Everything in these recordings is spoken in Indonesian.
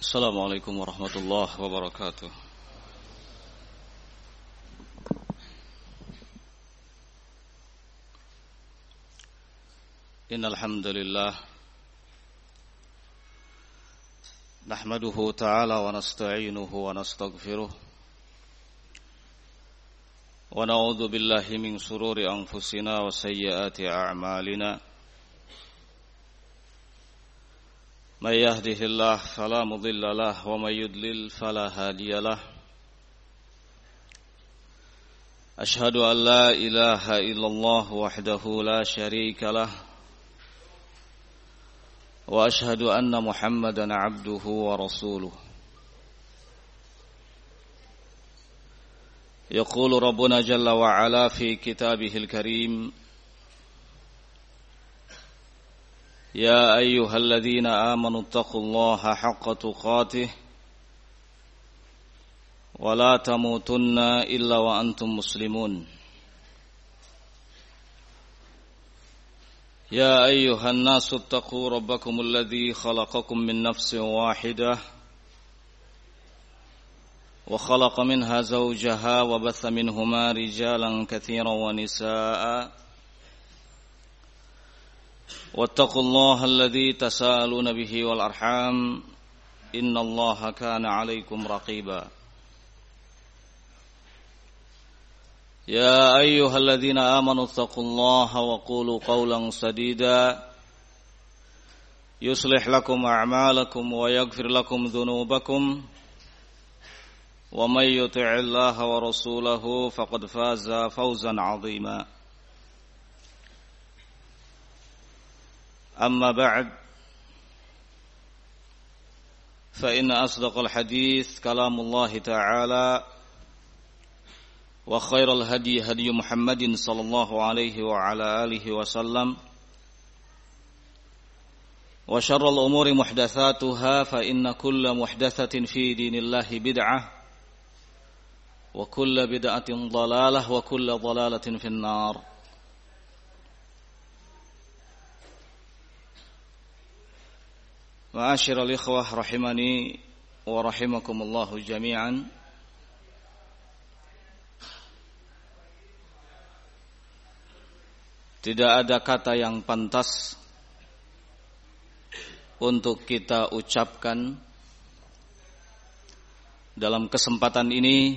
Assalamualaikum warahmatullahi wabarakatuh. Innal hamdalillah nahmaduhu ta'ala wa nasta'inuhu wa nastaghfiruh wa na'udzu billahi min shururi anfusina wa sayyiati a'malina. Man yahdihillahu fala mudilla lahu wa man yudlil fala hadiya lahu. Ashhadu an la ilaha illallah wahdahu la syarika lahu wa ashhadu anna Muhammadan abduhu wa rasuluh. Yaqulu Rabbuna jalla wa ala fi kitabihil karim, ya ayyuhalladzina amanu taqullaha haqqa tuqatih wa la tamutunna illa wa antum muslimun. يا أيها الناس اتقوا ربكم الذي خلقكم من نفس واحدة وخلق منها زوجها وبث منهما رجالا كثيرا ونساء واتقوا الله الذي تساءلون به والأرحام إن الله كان عليكم رقيبا. يا أيها الذين آمنوا اتقوا الله وقولوا قولا سديدا يصلح لكم أعمالكم ويغفر لكم ذنوبكم ومن يطع الله ورسوله فقد فاز فوزا عظيما. أما بعد فإن أصدق الحديث كلام الله تعالى وخير الهدي هدي محمد صلى الله عليه وعلى آله وسلم وشر الأمور محدثاتها فإن كل محدثة في دين الله بدعة وكل بدعة ضلالة وكل ضلالة في النار. معاشر الإخوة رحمني ورحمكم الله جميعا. Tidak ada kata yang pantas untuk kita ucapkan dalam kesempatan ini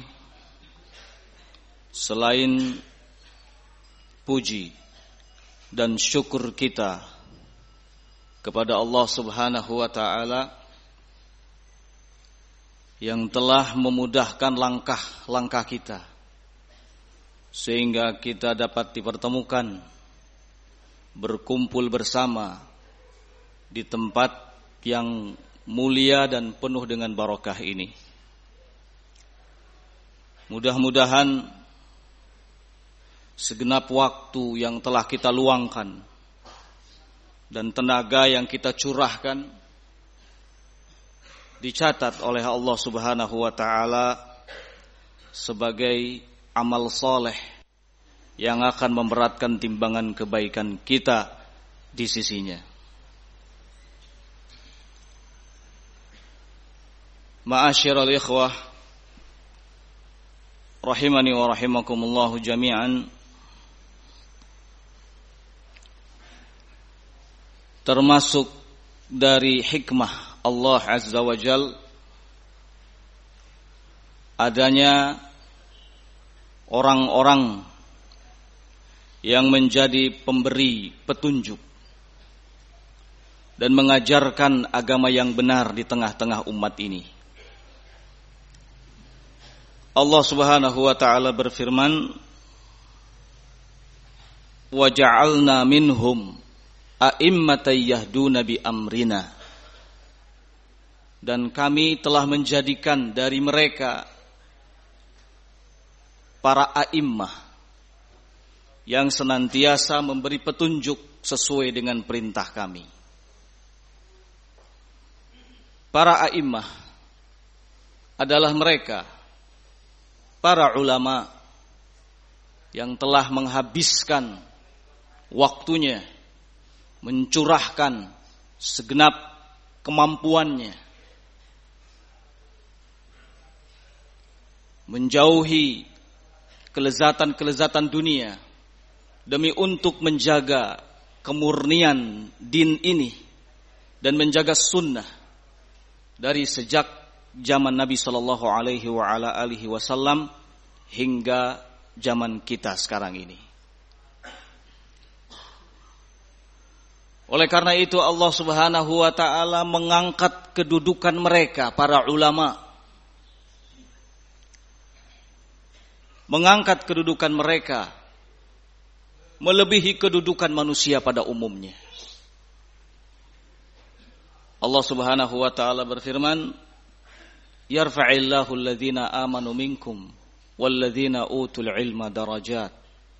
selain puji dan syukur kita kepada Allah Subhanahu wa ta'ala yang telah memudahkan langkah-langkah kita sehingga kita dapat dipertemukan berkumpul bersama di tempat yang mulia dan penuh dengan barokah ini. Mudah-mudahan segenap waktu yang telah kita luangkan dan tenaga yang kita curahkan dicatat oleh Allah Subhanahu wa ta'ala sebagai amal soleh yang akan memberatkan timbangan kebaikan kita di sisinya. Ma'asyiral ikhwah rahimani wa rahimakumullahu jami'an. Termasuk dari hikmah Allah Azza wa Jal adanya orang-orang yang menjadi pemberi petunjuk dan mengajarkan agama yang benar di tengah-tengah umat ini. Allah Subhanahu wa ta'ala berfirman, wa ja'alna minhum a'immatan yahduna bi amrina, dan kami telah menjadikan dari mereka para a'immah yang senantiasa memberi petunjuk sesuai dengan perintah kami. Para a'immah adalah mereka, para ulama yang telah menghabiskan waktunya, mencurahkan segenap kemampuannya menjauhi kelezatan-kelezatan dunia demi untuk menjaga kemurnian din ini dan menjaga sunnah dari sejak zaman Nabi sallallahu alaihi wasallam hingga zaman kita sekarang ini. Oleh karena itu Allah Subhanahu wa taala mengangkat kedudukan mereka para ulama. Mengangkat kedudukan mereka melebihi kedudukan manusia pada umumnya. Allah Subhanahu wa taala berfirman, "Yarfa'illahu alladhina amanu minkum walladhina utul ilma darajat."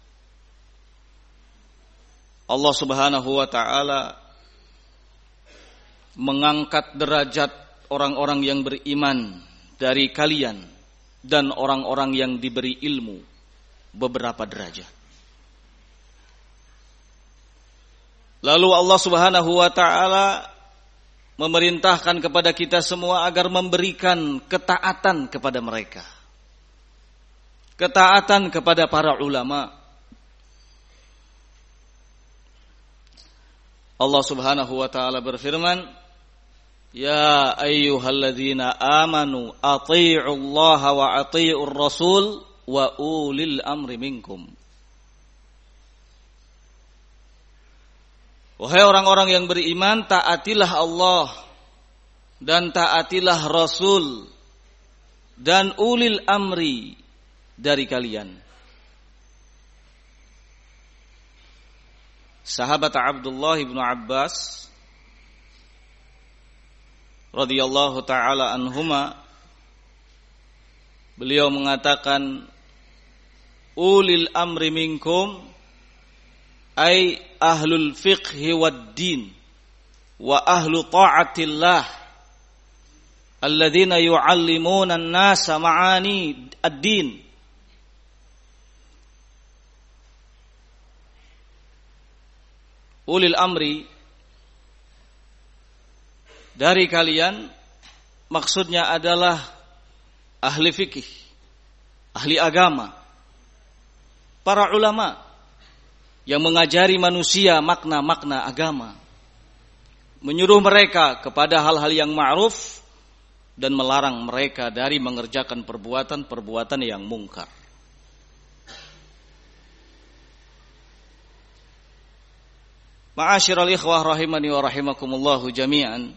Allah Subhanahu wa taala mengangkat derajat orang-orang yang beriman dari kalian dan orang-orang yang diberi ilmu beberapa derajat. Lalu Allah Subhanahu wa taala memerintahkan kepada kita semua agar memberikan ketaatan kepada mereka. Ketaatan kepada para ulama. Allah Subhanahu wa taala berfirman, "Ya ayyuhalladzina amanu athi'ullaha wa athi'ur rasul wa ulil amri minkum." Wahai orang-orang yang beriman, taatilah Allah dan taatilah Rasul dan ulil amri dari kalian. Sahabat Abdullah bin Abbas radhiyallahu taala anhuma, beliau mengatakan, ulil amri minkum ay ahlul fiqhi wad din wa ahlu ta'atillah alladzina yu'allimuna an-nasa ma'ani ad-din. Ulil amri dari kalian maksudnya adalah ahli fikih, ahli agama, para ulama yang mengajari manusia makna-makna agama, menyuruh mereka kepada hal-hal yang ma'ruf dan melarang mereka dari mengerjakan perbuatan-perbuatan yang mungkar. Ma'asyiral ikhwah rahimani wa rahimakumullahu jami'an.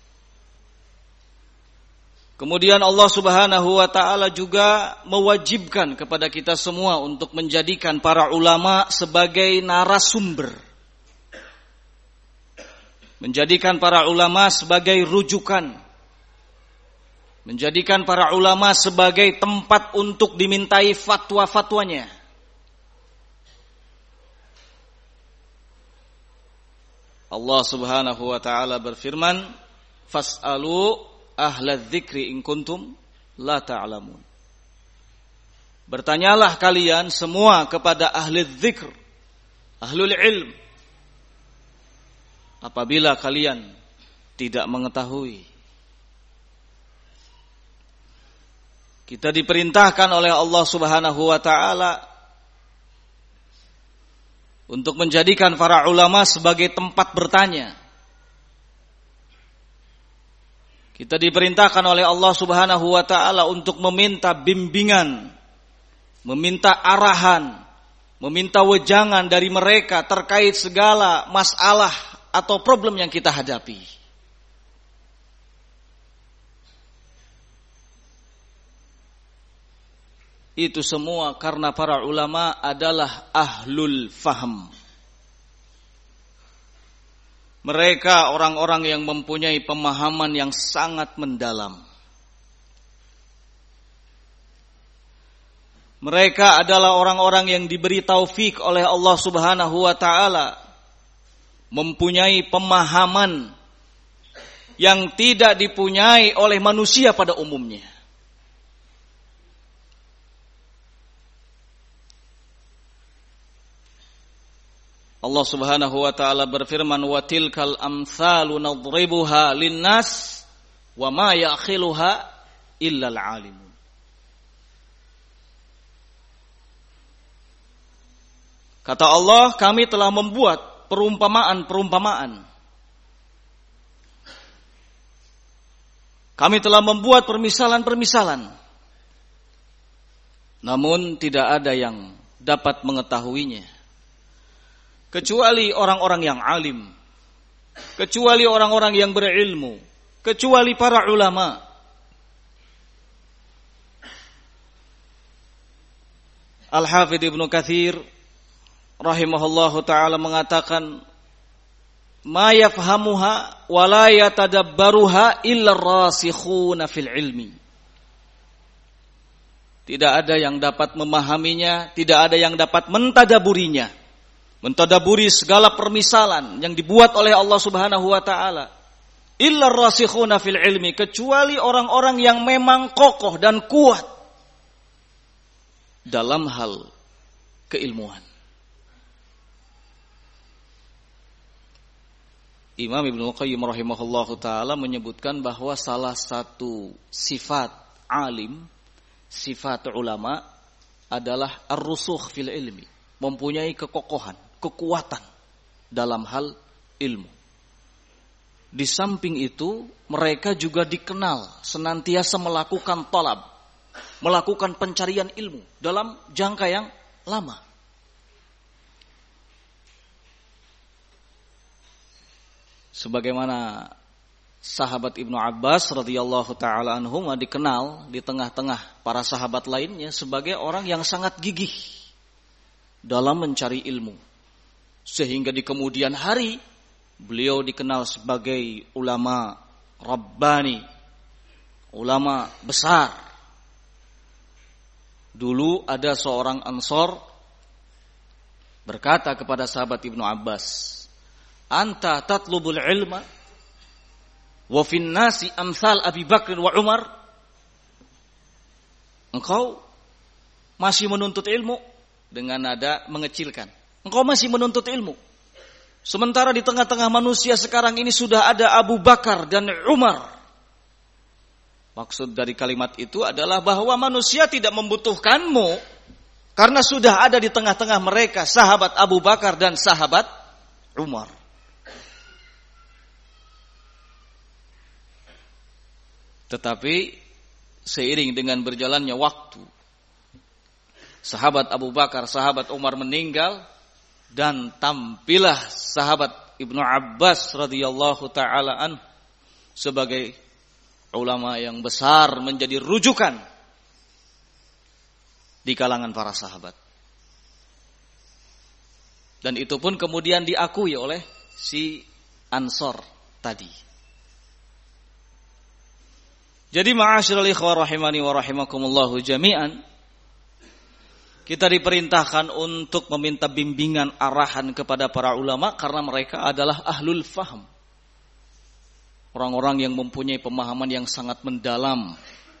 Kemudian Allah Subhanahu wa taala juga mewajibkan kepada kita semua untuk menjadikan para ulama sebagai narasumber. Menjadikan para ulama sebagai rujukan. Menjadikan para ulama sebagai tempat untuk dimintai fatwa-fatwanya. Allah Subhanahu wa taala berfirman, "Fas'alu ahla dzikri in kuntum la ta'lamun." Bertanyalah kalian semua kepada ahli dzikr, ahlul ilm, apabila kalian tidak mengetahui. Kita diperintahkan oleh Allah Subhanahu wa taala untuk menjadikan para ulama sebagai tempat bertanya. Kita diperintahkan oleh Allah Subhanahu wa taala untuk meminta bimbingan, meminta arahan, meminta wejangan dari mereka terkait segala masalah atau problem yang kita hadapi. Itu semua karena para ulama adalah ahlul faham. Mereka orang-orang yang mempunyai pemahaman yang sangat mendalam. Mereka adalah orang-orang yang diberi taufik oleh Allah Subhanahu wa taala, mempunyai pemahaman yang tidak dipunyai oleh manusia pada umumnya. Allah Subhanahu wa taala berfirman, "Wa tilkal amsalu nadribuha linnas wa ma ya'qiluha illa al-alimun." Kata Allah, kami telah membuat perumpamaan-perumpamaan. Kami telah membuat permisalan-permisalan. Namun tidak ada yang dapat mengetahuinya. Kecuali orang-orang yang alim. Kecuali orang-orang yang berilmu. Kecuali para ulama. Al-Hafidh Ibnu Katsir rahimahullahu ta'ala mengatakan, ma yafhamuha wa la yatadabbaruha illa ar-rasikhuna fil ilmi. Tidak ada yang dapat memahaminya, tidak ada yang dapat mentadaburinya. Mentadaburi segala permisalan yang dibuat oleh Allah Subhanahu wa taala. Illa ar-rasikhuna fil ilmi, kecuali orang-orang yang memang kokoh dan kuat dalam hal keilmuan. Imam Ibnu Qayyim rahimahullahu taala menyebutkan bahwa salah satu sifat alim, sifat ulama adalah ar-rusukh fil ilmi, mempunyai kekokohan, kekuatan dalam hal ilmu. Di samping itu, mereka juga dikenal senantiasa melakukan talab, melakukan pencarian ilmu dalam jangka yang lama. Sebagaimana sahabat Ibnu Abbas radhiyallahu taala anhum dikenal di tengah-tengah para sahabat lainnya sebagai orang yang sangat gigih dalam mencari ilmu. Sehingga di kemudian hari beliau dikenal sebagai ulama Rabbani, ulama besar. Dulu ada seorang Ansor berkata kepada sahabat Ibnu Abbas, anta tatlubul ilma wa fin nasi amsal Abi Bakr wa Umar. Engkau masih menuntut ilmu, dengan nada mengecilkan. Engkau masih menuntut ilmu. Sementara di tengah-tengah manusia sekarang ini sudah ada Abu Bakar dan Umar. Maksud dari kalimat itu adalah bahwa manusia tidak membutuhkanmu karena sudah ada di tengah-tengah mereka sahabat Abu Bakar dan sahabat Umar. Tetapi seiring dengan berjalannya waktu, sahabat Abu Bakar, sahabat Umar meninggal, dan tampillah sahabat Ibnu Abbas radhiyallahu taala anhu sebagai ulama yang besar, menjadi rujukan di kalangan para sahabat. Dan itu pun kemudian diakui oleh si Ansor tadi. Jadi ma'asyiral ikhwah rahimani wa rahimakumullahu jami'an, kita diperintahkan untuk meminta bimbingan arahan kepada para ulama karena mereka adalah ahlul faham. Orang-orang yang mempunyai pemahaman yang sangat mendalam,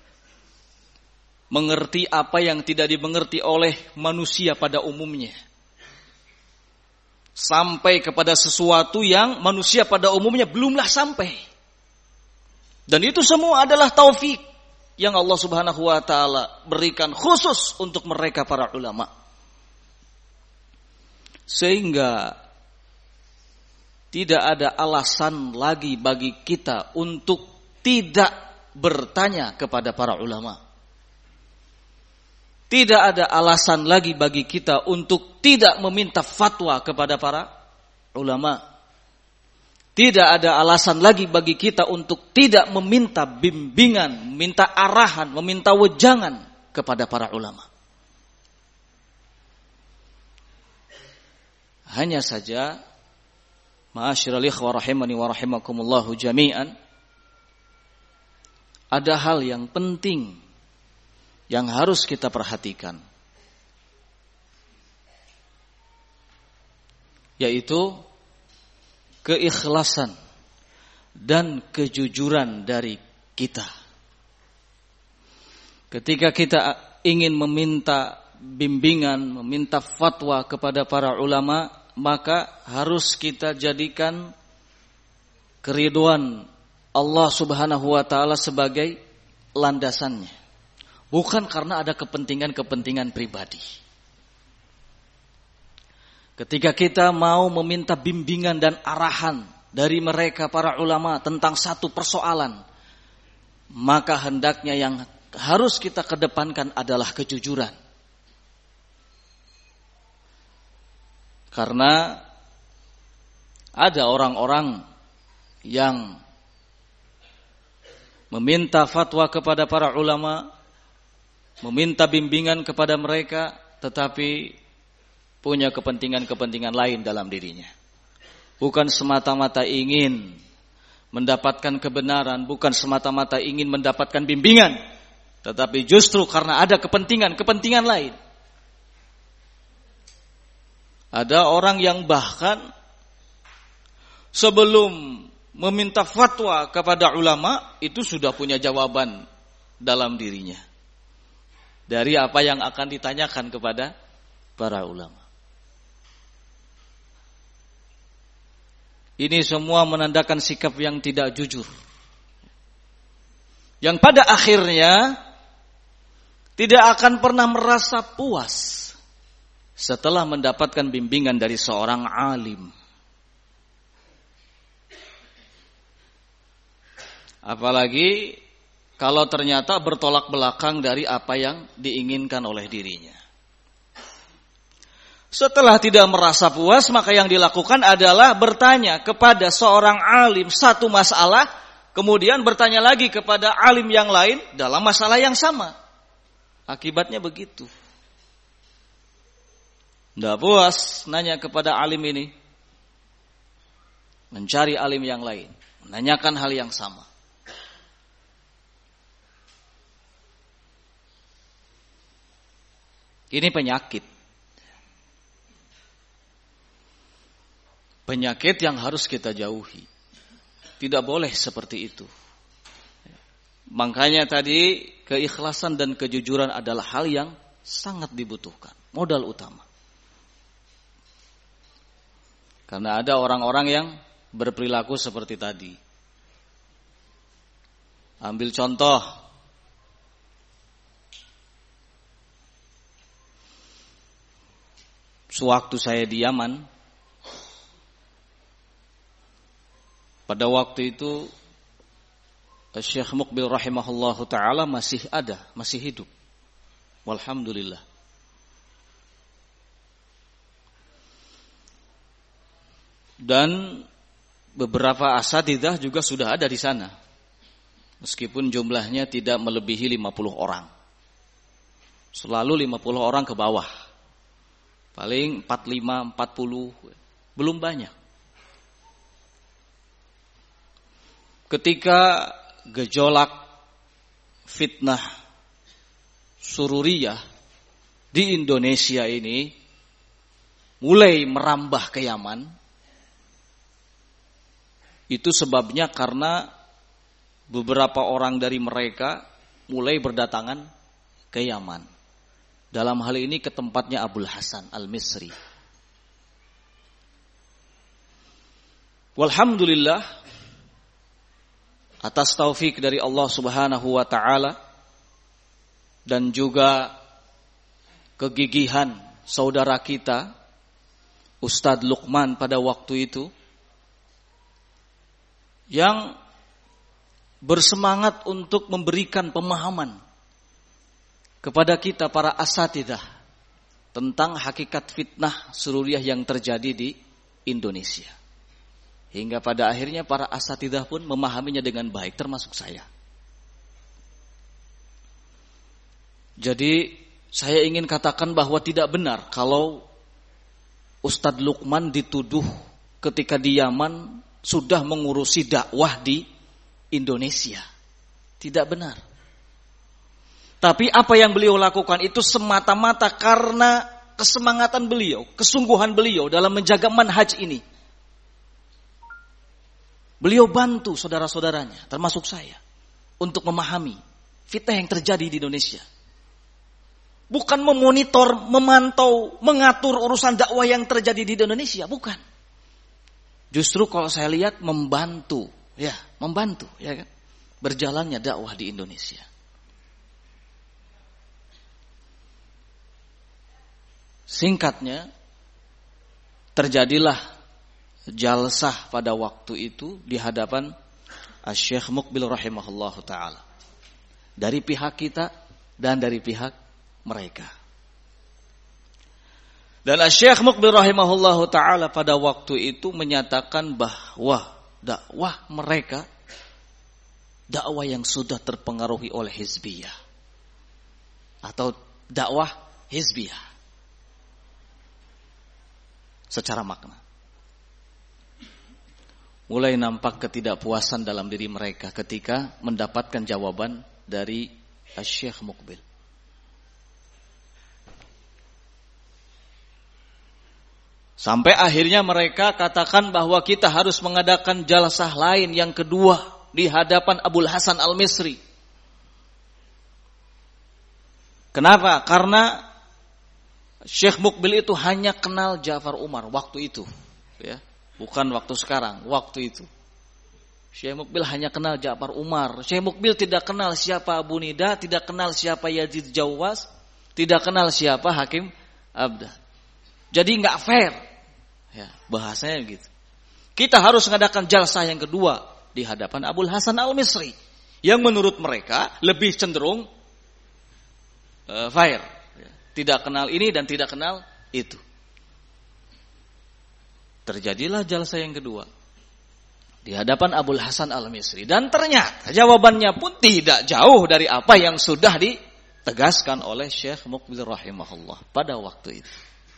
mengerti apa yang tidak dimengerti oleh manusia pada umumnya, sampai kepada sesuatu yang manusia pada umumnya belumlah sampai. Dan itu semua adalah taufik yang Allah Subhanahu wa taala berikan khusus untuk mereka para ulama. Sehingga tidak ada alasan lagi bagi kita untuk tidak bertanya kepada para ulama. Tidak ada alasan lagi bagi kita untuk tidak meminta fatwa kepada para ulama. Tidak ada alasan lagi bagi kita untuk tidak meminta bimbingan, meminta arahan, meminta wejangan kepada para ulama. Hanya saja, ma'asyiral ikhwah rahimani wa rahimakumullahu jami'an, ada hal yang penting yang harus kita perhatikan, yaitu keikhlasan dan kejujuran dari kita. Ketika kita ingin meminta bimbingan, meminta fatwa kepada para ulama, maka harus kita jadikan keridhaan Allah Subhanahu wa taala sebagai landasannya. Bukan karena ada kepentingan-kepentingan pribadi. ketika kita mau meminta bimbingan dan arahan dari mereka para ulama tentang satu persoalan, maka hendaknya yang harus kita kedepankan adalah kejujuran. Karena ada orang-orang yang meminta fatwa kepada para ulama, meminta bimbingan kepada mereka, tetapi punya kepentingan-kepentingan lain dalam dirinya. Bukan semata-mata ingin mendapatkan kebenaran, bukan semata-mata ingin mendapatkan bimbingan, tetapi justru karena ada kepentingan-kepentingan lain. Ada orang yang bahkan sebelum meminta fatwa kepada ulama itu sudah punya jawaban dalam dirinya dari apa yang akan ditanyakan kepada para ulama. Ini semua menandakan sikap yang tidak jujur, yang pada akhirnya tidak akan pernah merasa puas setelah mendapatkan bimbingan dari seorang alim. Apalagi kalau ternyata bertolak belakang dari apa yang diinginkan oleh dirinya. Setelah tidak merasa puas, maka yang dilakukan adalah bertanya kepada seorang alim satu masalah, kemudian bertanya lagi kepada alim yang lain dalam masalah yang sama. Akibatnya begitu. Tidak puas nanya kepada alim ini, mencari alim yang lain, menanyakan hal yang sama. Ini penyakit. Penyakit yang harus kita jauhi. Tidak boleh seperti itu. Makanya tadi keikhlasan dan kejujuran adalah hal yang sangat dibutuhkan. Modal utama. Karena ada orang-orang yang berperilaku seperti tadi. Ambil contoh. Sewaktu saya di Yaman, pada waktu itu Syekh Muqbil rahimahullahu ta'ala masih ada, masih hidup. Walhamdulillah. Dan beberapa asatidzah juga sudah ada di sana. Meskipun jumlahnya tidak melebihi 50 orang. Selalu 50 orang ke bawah. Paling 45, 40, belum banyak. Ketika gejolak fitnah Sururiyah di Indonesia ini mulai merambah ke Yaman, itu sebabnya karena beberapa orang dari mereka mulai berdatangan ke Yaman. Dalam hal ini ke tempatnya Abul Hasan Al-Misri. Walhamdulillah, atas taufik dari Allah Subhanahu wa ta'ala dan juga kegigihan saudara kita Ustadz Luqman pada waktu itu, yang bersemangat untuk memberikan pemahaman kepada kita para asatidzah tentang hakikat fitnah Sururiyah yang terjadi di Indonesia. Hingga pada akhirnya para asatidzah pun memahaminya dengan baik, termasuk saya. Jadi saya ingin katakan bahwa tidak benar kalau Ustadz Luqman dituduh ketika di Yaman sudah mengurusi dakwah di Indonesia. Tidak benar. Tapi apa yang beliau lakukan itu semata-mata karena kesemangatan beliau, kesungguhan beliau dalam menjaga manhaj ini. Beliau bantu saudara-saudaranya, termasuk saya, untuk memahami fitnah yang terjadi di Indonesia. Bukan memonitor, memantau, mengatur urusan dakwah yang terjadi di Indonesia, bukan. Justru kalau saya lihat membantu, ya kan, berjalannya dakwah di Indonesia. Singkatnya, terjadilah jalsah pada waktu itu di hadapan Asy-Syaikh Muqbil rahimahullahu taala. Dari pihak kita dan dari pihak mereka. Dan Asy-Syaikh Muqbil rahimahullahu taala pada waktu itu menyatakan bahwa dakwah mereka dakwah yang sudah terpengaruhi oleh hizbiyah atau dakwah hizbiyah secara makna. Mulai nampak ketidakpuasan dalam diri mereka ketika mendapatkan jawaban dari Asy-Syaikh Muqbil. Sampai akhirnya mereka katakan bahwa kita harus mengadakan jalsah lain yang kedua di hadapan Abul Hasan Al-Misri. Kenapa? Karena Syekh Muqbil itu hanya kenal Ja'far Umar waktu itu, ya. Bukan waktu sekarang, waktu itu. Syekh Muqbil hanya kenal Ja'far Umar. Syekh Muqbil tidak kenal siapa Abu Nida, tidak kenal siapa Yazid Jawas, tidak kenal siapa Hakim Abdah. Jadi enggak fair. Ya, bahasanya gitu. Kita harus mengadakan jalsah yang kedua di hadapan Abul Hasan Al-Misri yang menurut mereka lebih cenderung fair. Tidak kenal ini dan tidak kenal itu. Terjadilah jalsah yang kedua di hadapan Abul Hasan Al-Misri dan ternyata jawabannya pun tidak jauh dari apa yang sudah ditegaskan oleh Syekh Muqbil rahimahullah pada waktu itu.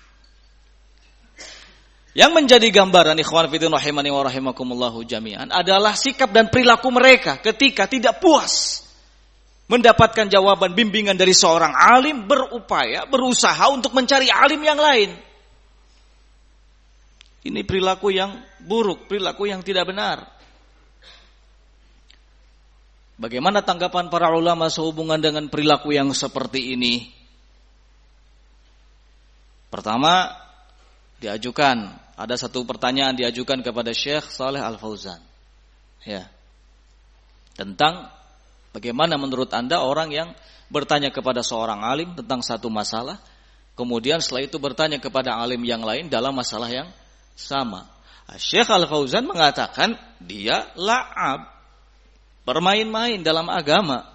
Yang menjadi gambaran ikhwan fillah rahimani wa rahimakumullahu jami'an adalah sikap dan perilaku mereka ketika tidak puas mendapatkan jawaban bimbingan dari seorang alim, berusaha untuk mencari alim yang lain. Ini perilaku yang buruk, perilaku yang tidak benar. Bagaimana tanggapan para ulama sehubungan dengan perilaku yang seperti ini? Pertama, ada satu pertanyaan diajukan kepada Syekh Shalih Al-Fauzan. Ya. Tentang bagaimana menurut Anda orang yang bertanya kepada seorang alim tentang satu masalah, kemudian setelah itu bertanya kepada alim yang lain dalam masalah yang sama. Syekh Al-Fauzan mengatakan dia la'ab, bermain-main dalam agama.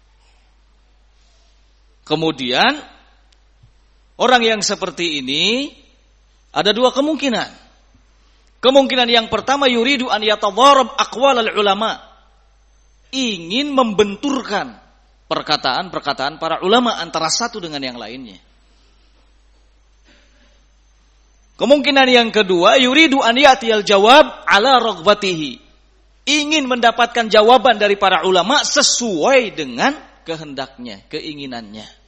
Kemudian orang yang seperti ini ada dua kemungkinan. Kemungkinan yang pertama yuridu an yatadharab aqwalal ulama. Ingin membenturkan perkataan-perkataan para ulama antara satu dengan yang lainnya. Kemungkinan yang kedua yuridu an yatiyal jawab ala raghbatihi. Ingin mendapatkan jawaban dari para ulama sesuai dengan kehendaknya, keinginannya.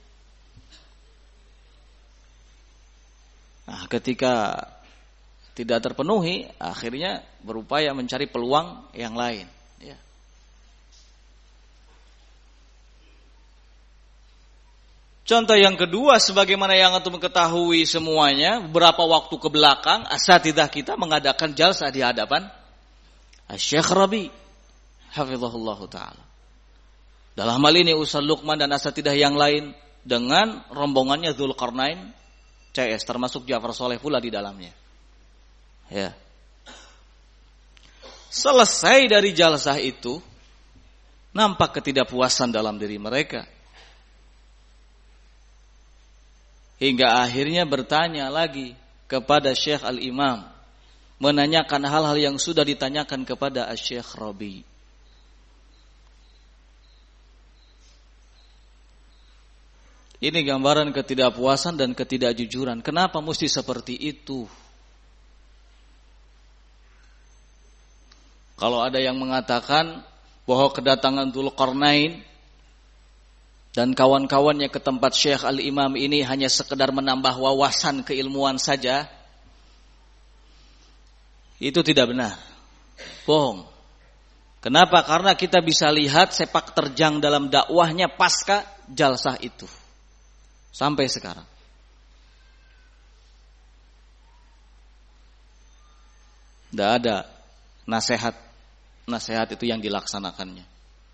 Nah, ketika tidak terpenuhi, akhirnya berupaya mencari peluang yang lain. Ya. Contoh yang kedua, sebagaimana yang antum ketahui semuanya, beberapa waktu ke belakang, asatidzah kita mengadakan jalsah di hadapan Syekh Rabi, hafizahullah ta'ala. Dalam hal ini Ustaz Luqman dan asatidzah yang lain dengan rombongannya Dzulqarnain CS, termasuk Ja'far Saleh pula di dalamnya. Ya. Selesai dari jalsah itu, nampak ketidakpuasan dalam diri mereka. Hingga akhirnya bertanya lagi kepada Syekh Al-Imam, menanyakan hal-hal yang sudah ditanyakan kepada Syekh Rabi. Ini gambaran ketidakpuasan dan ketidakjujuran. Kenapa mesti seperti itu? Kalau ada yang mengatakan bahwa kedatangan Dzulqarnain dan kawan-kawannya ke tempat Syekh Al-Imam ini hanya sekedar menambah wawasan keilmuan saja, itu tidak benar. Bohong. Kenapa? Karena kita bisa lihat sepak terjang dalam dakwahnya pasca jalsah itu. Sampai sekarang. Tidak ada nasihat itu yang dilaksanakannya.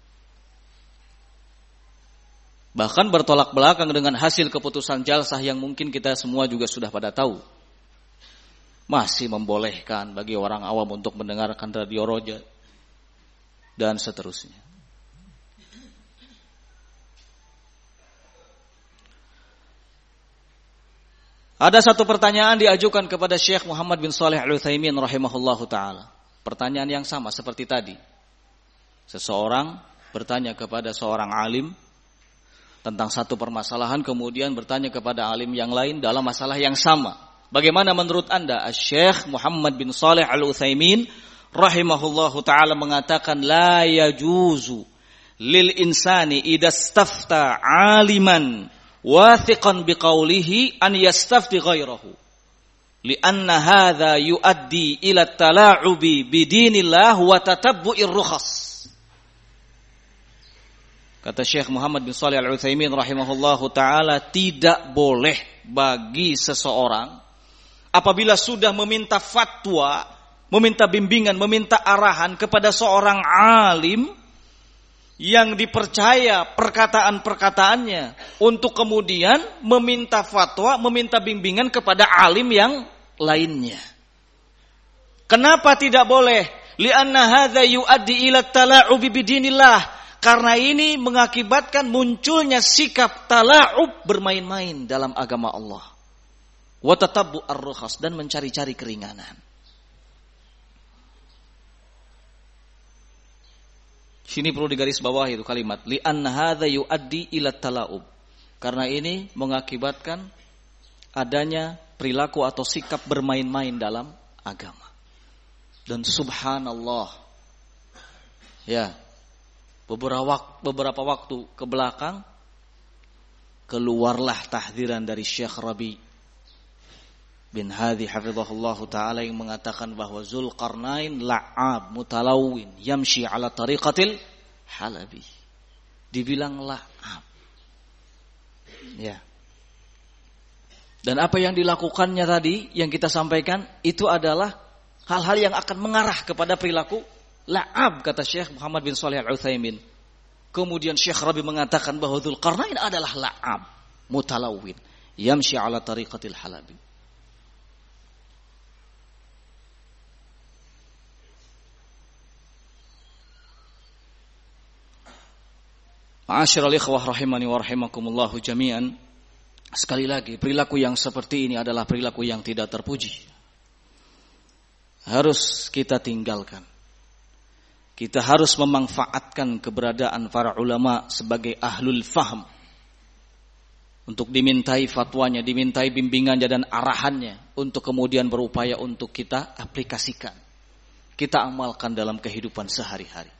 Bahkan bertolak belakang dengan hasil keputusan jalsah yang mungkin kita semua juga sudah pada tahu. masih membolehkan bagi orang awam untuk mendengarkan radio roja dan seterusnya. Ada satu pertanyaan diajukan kepada Syekh Muhammad bin Shalih Al-Utsaimin rahimahullahu taala. Pertanyaan yang sama seperti tadi. Seseorang bertanya kepada seorang alim tentang satu permasalahan, kemudian bertanya kepada alim yang lain dalam masalah yang sama. Bagaimana menurut Anda? Syekh Muhammad bin Shalih Al-Utsaimin rahimahullahu taala mengatakan la yajuzu lil insani idza stafta aliman wathiqan biqaulihi an yastafti ghairahu lianna hadza yuaddi ila tala'ubi bidinillah wa tatabbu'ir rukhas. Kata Syekh Muhammad bin Shalih Al-Utsaimin rahimahullahu taala, tidak boleh bagi seseorang apabila sudah meminta fatwa, meminta bimbingan, meminta arahan kepada seorang alim yang dipercaya perkataan-perkataannya, untuk kemudian meminta fatwa, meminta bimbingan kepada alim yang lainnya. Kenapa tidak boleh? Lianna hadza yuaddi ila tala'ubi bidinillah. Karena ini mengakibatkan munculnya sikap tala'ub, bermain-main dalam agama Allah. Wa tatabbu ar-rukhas, dan mencari-cari keringanan. Sini perlu digarisbawahi itu kalimat li'anna hadza yuaddi ila tala'ub. Karena ini mengakibatkan adanya perilaku atau sikap bermain-main dalam agama. Dan subhanallah, ya, beberapa waktu ke belakang keluarlah tahdziran dari Syekh Rabi bin Hadi hafizahullahu ta'ala yang mengatakan bahwa Zulqarnain la'ab mutalawin yamshi ala tariqatil halabi. Dibilang la'ab. Ya. Dan apa yang dilakukannya tadi yang kita sampaikan itu adalah hal-hal yang akan mengarah kepada perilaku la'ab, kata Syekh Muhammad bin Shalih Al-Utsaimin. Kemudian Syekh Rabi mengatakan bahwa Zulqarnain adalah la'ab mutalawin yamshi ala tariqatil halabi. Ma'asyiral ikhwah rahimani wa rahimakumullah jami'an. Sekali lagi, perilaku yang seperti ini adalah perilaku yang tidak terpuji. Harus kita tinggalkan. Kita harus memanfaatkan keberadaan para ulama sebagai ahlul faham untuk dimintai fatwanya, dimintai bimbingannya dan arahannya, untuk kemudian berupaya untuk kita aplikasikan, kita amalkan dalam kehidupan sehari-hari.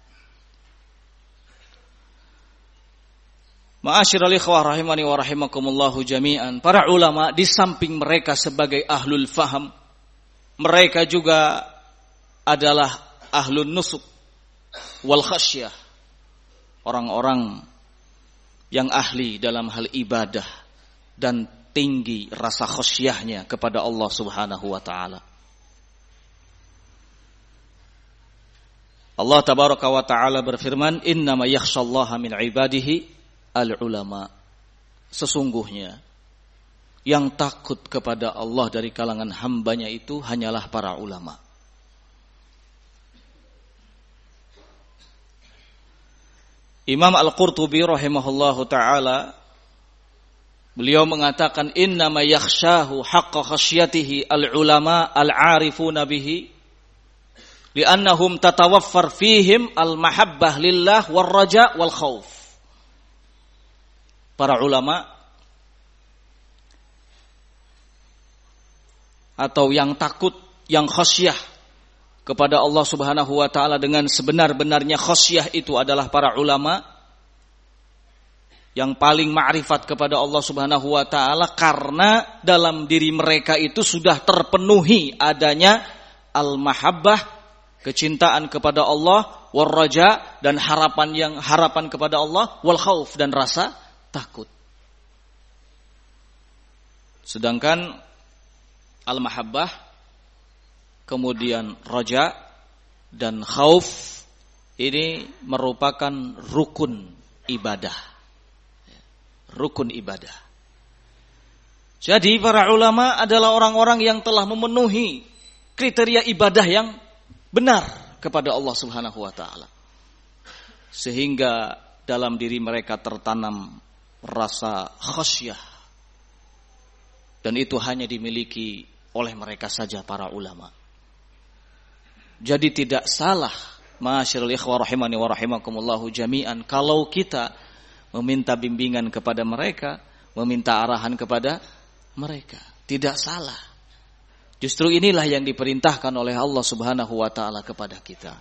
Ma'asyiral ikhwah rahimani wa rahimakumullahu jami'an. Para ulama di samping mereka sebagai ahlul faham, mereka juga adalah ahlun nusuk wal khasyah. Orang-orang yang ahli dalam hal ibadah dan tinggi rasa khasyahnya kepada Allah Subhanahu wa taala. Allah tabaraka wa taala berfirman, "Innama yakhshallaha min ibadihi al-ulama." Sesungguhnya yang takut kepada Allah dari kalangan hambanya itu hanyalah para ulama. Imam Al-Qurtubi rahimahullahu ta'ala, beliau mengatakan, innama yakhshahu haqqa khasyatihi al-ulama al-arifuna bihi li'annahum tatawaffar fihim al-mahabbah lillah wal-raja wal-khawf. Para ulama atau yang takut, yang khasyah kepada Allah Subhanahu wa taala dengan sebenar-benarnya khasyah itu adalah para ulama yang paling ma'rifat kepada Allah Subhanahu wa taala, karena dalam diri mereka itu sudah terpenuhi adanya al-mahabbah, kecintaan kepada Allah, wal raja, dan harapan kepada Allah, wal khauf, dan rasa takut. Sedangkan al-mahabbah, kemudian raja dan khauf ini merupakan rukun ibadah. Rukun ibadah. Jadi para ulama adalah orang-orang yang telah memenuhi kriteria ibadah yang benar kepada Allah Subhanahu wa taala. Sehingga dalam diri mereka tertanam rasa khasyah. Dan itu hanya dimiliki oleh mereka saja, para ulama. Jadi tidak salah, ma'asyiral ikhwah rahimani wa rahimakumullahu jami'an, kalau kita meminta bimbingan kepada mereka, meminta arahan kepada mereka. Tidak salah. Justru inilah yang diperintahkan oleh Allah Subhanahu wa taala kepada kita.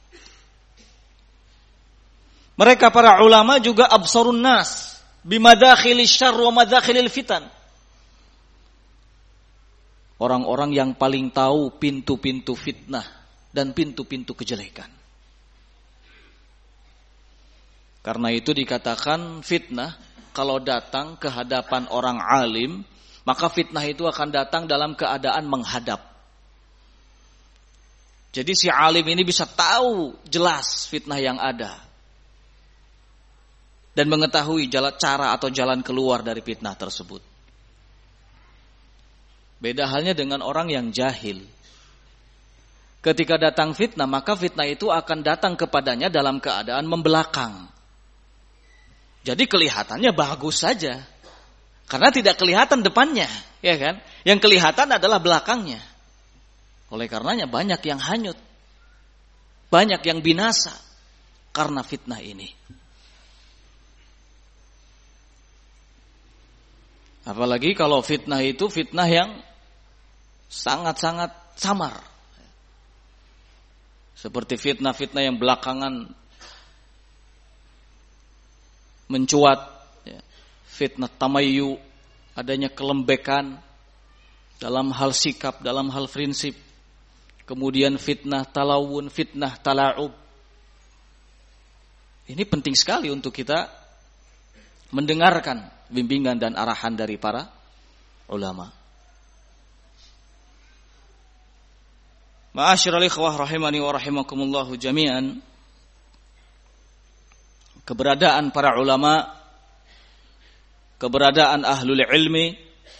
Mereka para ulama juga absarun nas bimadakhilis syarr wa madakhilil fitan. Orang-orang yang paling tahu pintu-pintu fitnah dan pintu-pintu kejelekan. Karena itu dikatakan fitnah kalau datang ke hadapan orang alim, maka fitnah itu akan datang dalam keadaan menghadap. Jadi si alim ini bisa tahu jelas fitnah yang ada dan mengetahui cara atau jalan keluar dari fitnah tersebut. Beda halnya dengan orang yang jahil. Ketika datang fitnah, maka fitnah itu akan datang kepadanya dalam keadaan membelakang. Jadi kelihatannya bagus saja. Karena tidak kelihatan depannya, ya kan? Yang kelihatan adalah belakangnya. Oleh karenanya banyak yang hanyut. Banyak yang binasa karena fitnah ini. Apalagi kalau fitnah itu fitnah yang sangat-sangat samar. Seperti fitnah-fitnah yang belakangan mencuat, ya. Fitnah tamayyu, adanya kelembekan dalam hal sikap, dalam hal prinsip. Kemudian fitnah talawun, fitnah tala'ub. Ini penting sekali untuk kita mendengarkan bimbingan dan arahan dari para ulama. Ma'asyiral ikhwah rahimani wa rahimakumullahu jami'an. Keberadaan para ulama, keberadaan ahlul ilmi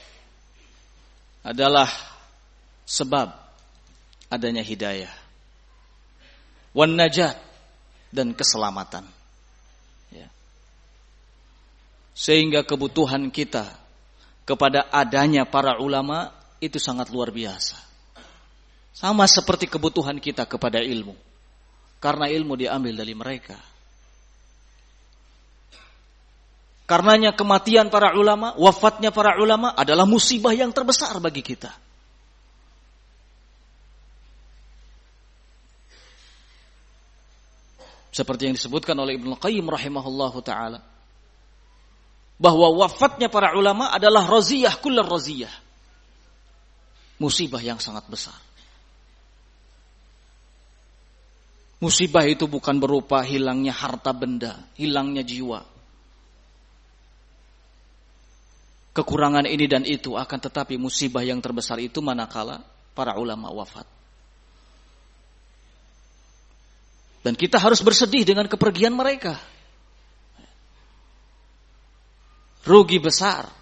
adalah sebab adanya hidayah, wan najat, dan keselamatan. Ya. Sehingga kebutuhan kita kepada adanya para ulama itu sangat luar biasa. Sama seperti kebutuhan kita kepada ilmu. Karena ilmu diambil dari mereka. Karenanya kematian para ulama, wafatnya para ulama adalah musibah yang terbesar bagi kita. Seperti yang disebutkan oleh Ibnu Qayyim rahimahullahu ta'ala. Bahwa wafatnya para ulama adalah raziyah kullar raziyah. Musibah yang sangat besar. Musibah itu bukan berupa hilangnya harta benda, hilangnya jiwa. Kekurangan ini dan itu, akan tetapi musibah yang terbesar itu manakala para ulama wafat. Dan kita harus bersedih dengan kepergian mereka. Rugi besar.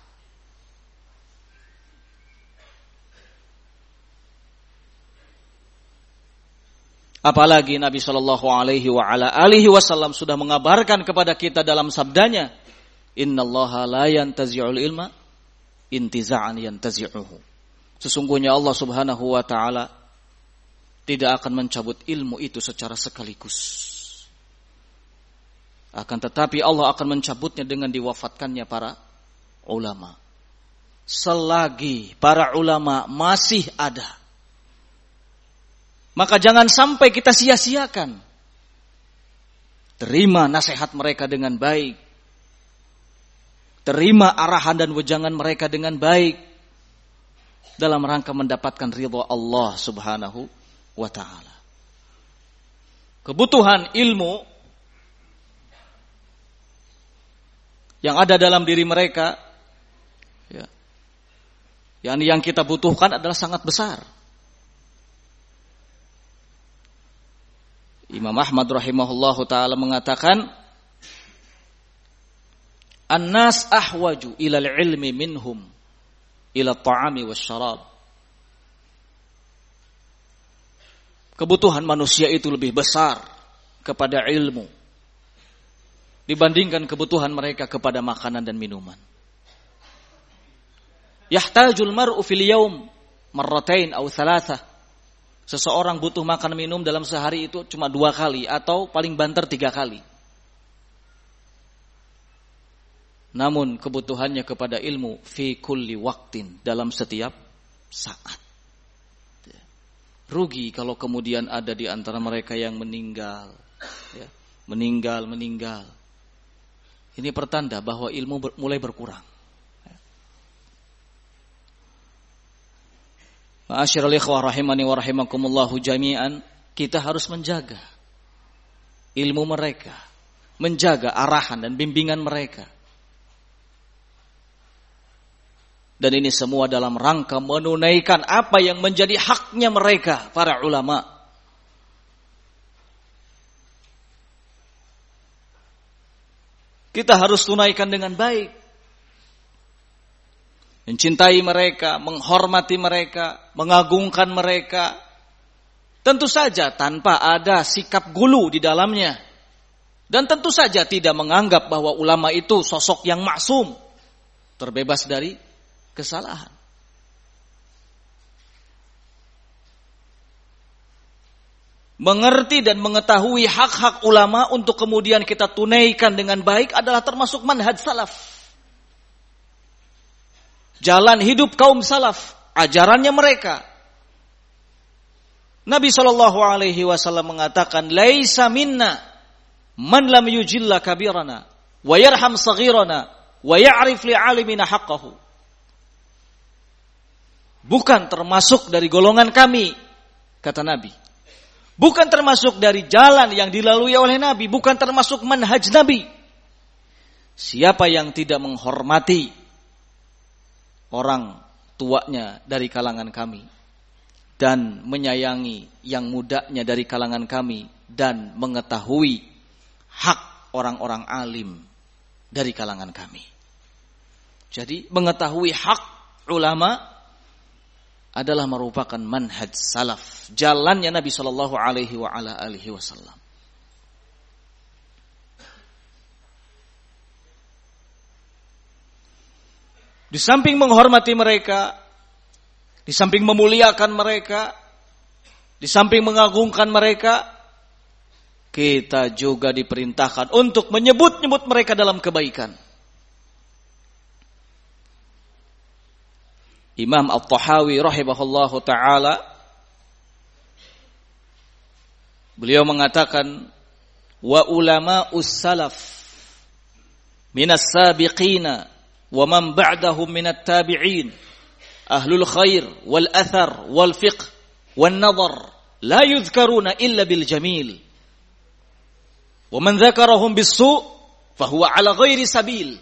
Apalagi Nabi Shallallahu Alaihi Wasallam sudah mengabarkan kepada kita dalam sabdanya, Innallaha la yantazi'ul ilma intiza'an yantazi'uhu. Sesungguhnya Allah Subhanahu Wa Taala tidak akan mencabut ilmu itu secara sekaligus. Akan tetapi Allah akan mencabutnya dengan diwafatkannya para ulama. Selagi para ulama masih ada, maka jangan sampai kita sia-siakan. Terima nasihat mereka dengan baik. Terima arahan dan wejangan mereka dengan baik. Dalam rangka mendapatkan ridha Allah Subhanahu wa ta'ala. Kebutuhan ilmu yang ada dalam diri mereka, ya, yang kita butuhkan adalah sangat besar. Imam Ahmad rahimahullahu ta'ala mengatakan, An-nas ahwaju ilal ilmi minhum ila ta'ami wa syarab. kebutuhan manusia itu lebih besar kepada ilmu dibandingkan kebutuhan mereka kepada makanan dan minuman. Yahtajul mar'u fil yaum marratain aw thalathah. Seseorang butuh makan minum dalam sehari itu cuma 2 kali atau paling banter 3 kali. Namun kebutuhannya kepada ilmu fi kulli waqtin, dalam setiap saat. Rugi kalau kemudian ada di antara mereka yang meninggal, ya, meninggal. Ini pertanda bahwa ilmu mulai berkurang. Ma'asyiral ikhwah rahimani wa rahimakumullahu jami'an, kita harus menjaga ilmu mereka, menjaga arahan dan bimbingan mereka. Dan ini semua dalam rangka menunaikan apa yang menjadi haknya mereka, para ulama. Kita harus tunaikan dengan baik. Mencintai mereka, menghormati mereka, mengagungkan mereka. Tentu saja tanpa ada sikap gulu di dalamnya. Dan tentu saja tidak menganggap bahwa ulama itu sosok yang maksum, terbebas dari kesalahan. Mengerti dan mengetahui hak-hak ulama untuk kemudian kita tunaikan dengan baik adalah termasuk manhaj salaf. Jalan hidup kaum salaf, ajarannya mereka. Nabi SAW mengatakan, "Laisa minna man lam yujilla kabirana wa yarham saghirana wa ya'rif li'alimina haqqahu." Bukan termasuk dari golongan kami, kata Nabi. Bukan termasuk dari jalan yang dilalui oleh Nabi, bukan termasuk manhaj Nabi. Siapa yang tidak menghormati orang tuanya dari kalangan kami dan menyayangi yang mudanya dari kalangan kami dan mengetahui hak orang-orang alim dari kalangan kami. Jadi mengetahui hak ulama adalah merupakan manhaj salaf, jalannya Nabi sallallahu alaihi wasallam. Di samping menghormati mereka, di samping memuliakan mereka, di samping mengagungkan mereka, kita juga diperintahkan untuk menyebut-nyebut mereka dalam kebaikan. Imam At-Tahawi rahimahullahu ta'ala, beliau mengatakan, wa ulama'us salaf minas sabiqina wa man ba'dahum minat tabi'in ahlul khair wal athar wal fiqh wal nadhar la yudhkaruna illa bil jamil wa man dzakarahum bis su' fahuwa ala ghairi sabil.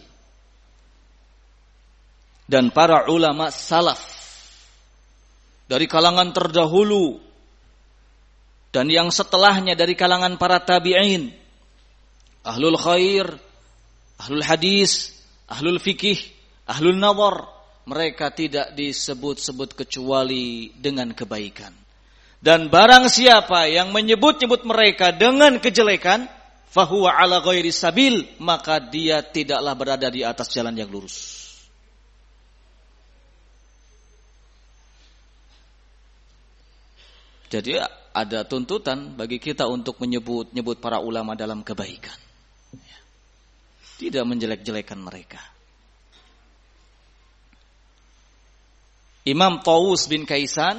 Dan para ulama salaf dari kalangan terdahulu dan yang setelahnya dari kalangan para tabi'in, ahlul khair, ahlul hadis, ahlul fikih, ahlul nazar, mereka tidak disebut-sebut kecuali dengan kebaikan. Dan barang siapa yang menyebut-nyebut mereka dengan kejelekan, fahuwa ala ghairi sabil, maka dia tidaklah berada di atas jalan yang lurus. Jadi ada tuntutan bagi kita untuk menyebut-nyebut para ulama dalam kebaikan. Tidak menjelek-jelekan mereka. Imam Tawus bin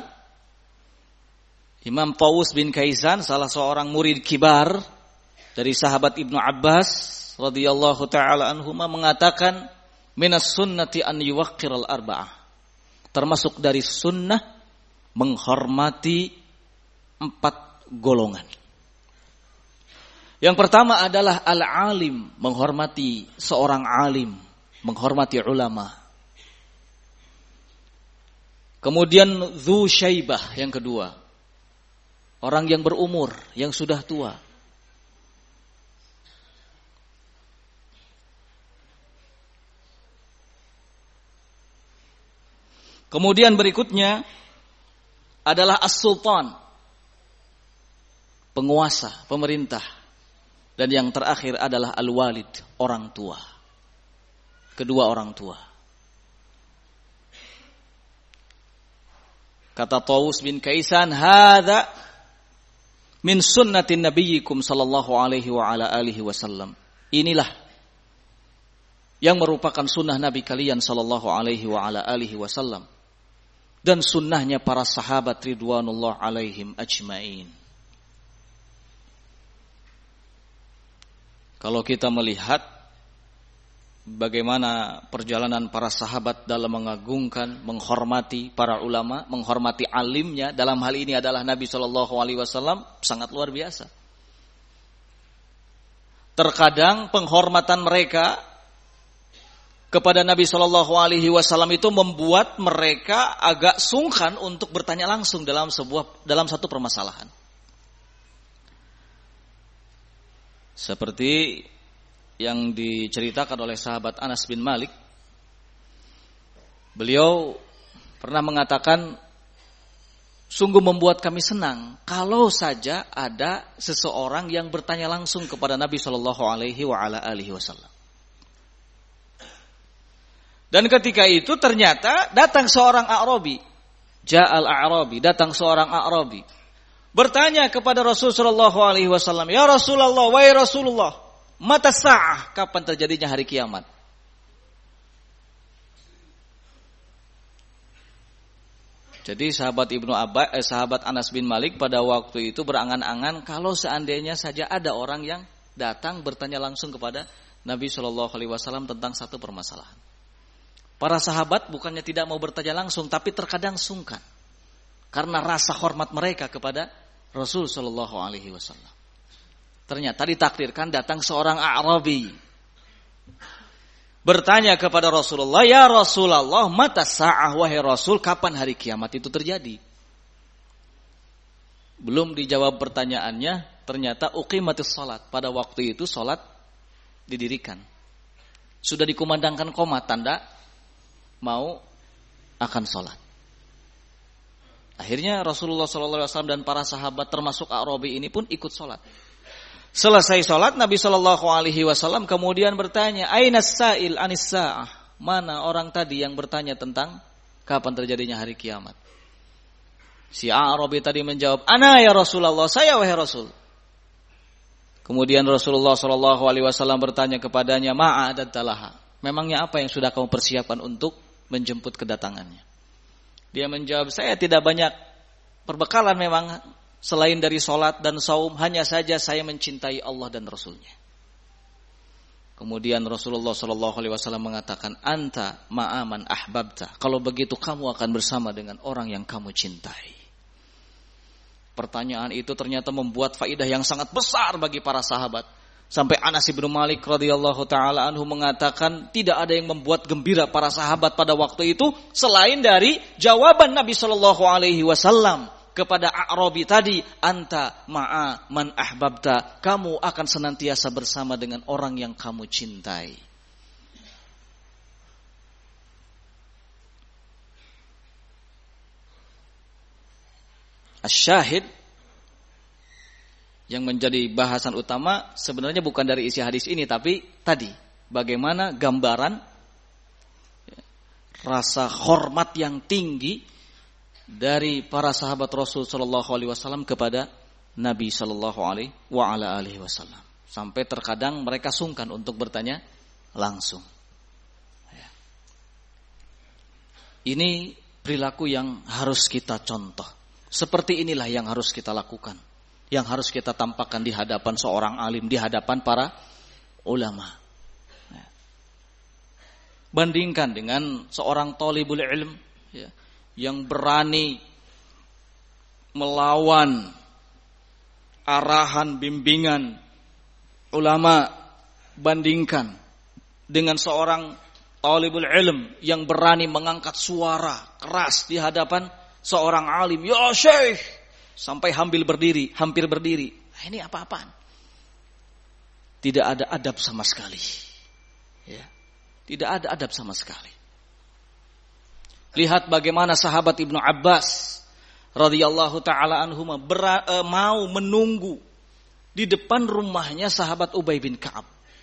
Kaisan, salah seorang murid kibar dari sahabat Ibnu Abbas radhiyallahu taala anhuma, mengatakan, minas sunnati an yuwaqqiral arba'ah. Termasuk dari sunnah menghormati 4 golongan. Yang pertama adalah al-alim, menghormati seorang alim, menghormati ulama. Kemudian dzu syaibah, yang kedua, orang yang berumur, yang sudah tua. Kemudian berikutnya adalah as-sultan, penguasa, pemerintah. Dan yang terakhir adalah al-walid, orang tua. Kedua orang tua. Kata Tawus bin Kaisan, hadza min sunnatin nabiyyikum sallallahu alaihi wa ala alihi wasallam. Inilah yang merupakan sunnah Nabi kalian sallallahu alaihi wa ala alihi wasallam. Dan sunnahnya para sahabat ridwanullah alaihim ajma'in. Kalau kita melihat bagaimana perjalanan para sahabat dalam mengagungkan, menghormati para ulama, menghormati alimnya, dalam hal ini adalah Nabi SAW, sangat luar biasa. Terkadang penghormatan mereka kepada Nabi SAW itu membuat mereka agak sungkan untuk bertanya langsung dalam satu permasalahan. Seperti yang diceritakan oleh sahabat Anas bin Malik. Beliau pernah mengatakan, sungguh membuat kami senang kalau saja ada seseorang yang bertanya langsung kepada Nabi sallallahu alaihi wasallam. Dan ketika itu ternyata datang seorang A'rabi. Ja'al A'rabi, datang seorang A'rabi. Bertanya kepada Rasul sallallahu alaihi wasallam, "Ya Rasulullah, wahai Rasulullah, mata sa'ah, kapan terjadinya hari kiamat?" Jadi sahabat Anas bin Malik pada waktu itu berangan-angan kalau seandainya saja ada orang yang datang bertanya langsung kepada Nabi sallallahu alaihi wasallam tentang satu permasalahan. Para sahabat bukannya tidak mau bertanya langsung, tapi terkadang sungkan karena rasa hormat mereka kepada Rasul sallallahu alaihi wasallam. Ternyata ditakdirkan datang seorang A'rabi bertanya kepada Rasulullah, "Ya Rasulullah, mata sa'ah, wahai Rasul, kapan hari kiamat itu terjadi?" Belum dijawab pertanyaannya, ternyata uqimatis salat. Pada waktu itu salat didirikan. Sudah dikumandangkan qomat, tanda mau akan salat. Akhirnya Rasulullah SAW dan para sahabat termasuk A'rabi ini pun ikut salat. Selesai salat, Nabi SAW kemudian bertanya, "Aina as-sa'il anis sa'ah?" Mana orang tadi yang bertanya tentang kapan terjadinya hari kiamat? Si A'rabi tadi menjawab, "Ana ya Rasulullah, saya wahai Rasul." Kemudian Rasulullah SAW bertanya kepadanya, "Ma'adatta laha?" Memangnya apa yang sudah kamu persiapkan untuk menjemput kedatangannya? Dia menjawab, "Saya tidak banyak perbekalan memang selain dari salat dan saum, hanya saja saya mencintai Allah dan Rasulnya." Kemudian Rasulullah SAW mengatakan, "Anta ma'aman ahbabta." Kalau begitu kamu akan bersama dengan orang yang kamu cintai. Pertanyaan itu ternyata membuat faidah yang sangat besar bagi para sahabat. Sampai Anas bin Malik radhiyallahu taala anhu mengatakan tidak ada yang membuat gembira para sahabat pada waktu itu selain dari jawaban Nabi sallallahu alaihi wasallam kepada A'rabi tadi, "Anta ma'a man ahbabta." Kamu akan senantiasa bersama dengan orang yang kamu cintai. Asyahid yang menjadi bahasan utama sebenarnya bukan dari isi hadis ini, tapi tadi bagaimana gambaran rasa hormat yang tinggi dari para sahabat Rasul sallallahu alaihi wasallam kepada Nabi sallallahu alaihi wasallam. Sampai terkadang mereka sungkan untuk bertanya langsung. Ini perilaku yang harus kita contoh. Seperti inilah yang harus kita lakukan, yang harus kita tampakkan di hadapan seorang alim, di hadapan para ulama. Bandingkan dengan seorang thalibul ilm yang berani melawan arahan bimbingan ulama. Bandingkan dengan seorang thalibul ilm yang berani mengangkat suara keras di hadapan seorang alim, "Ya Syekh," sampai hampir berdiri. Nah, ini apa-apaan? Tidak ada adab sama sekali. Ya. Tidak ada adab sama sekali. Lihat bagaimana sahabat Ibnu Abbas radhiyallahu taala anhuma mau menunggu di depan rumahnya sahabat Ubay bin Ka'ab.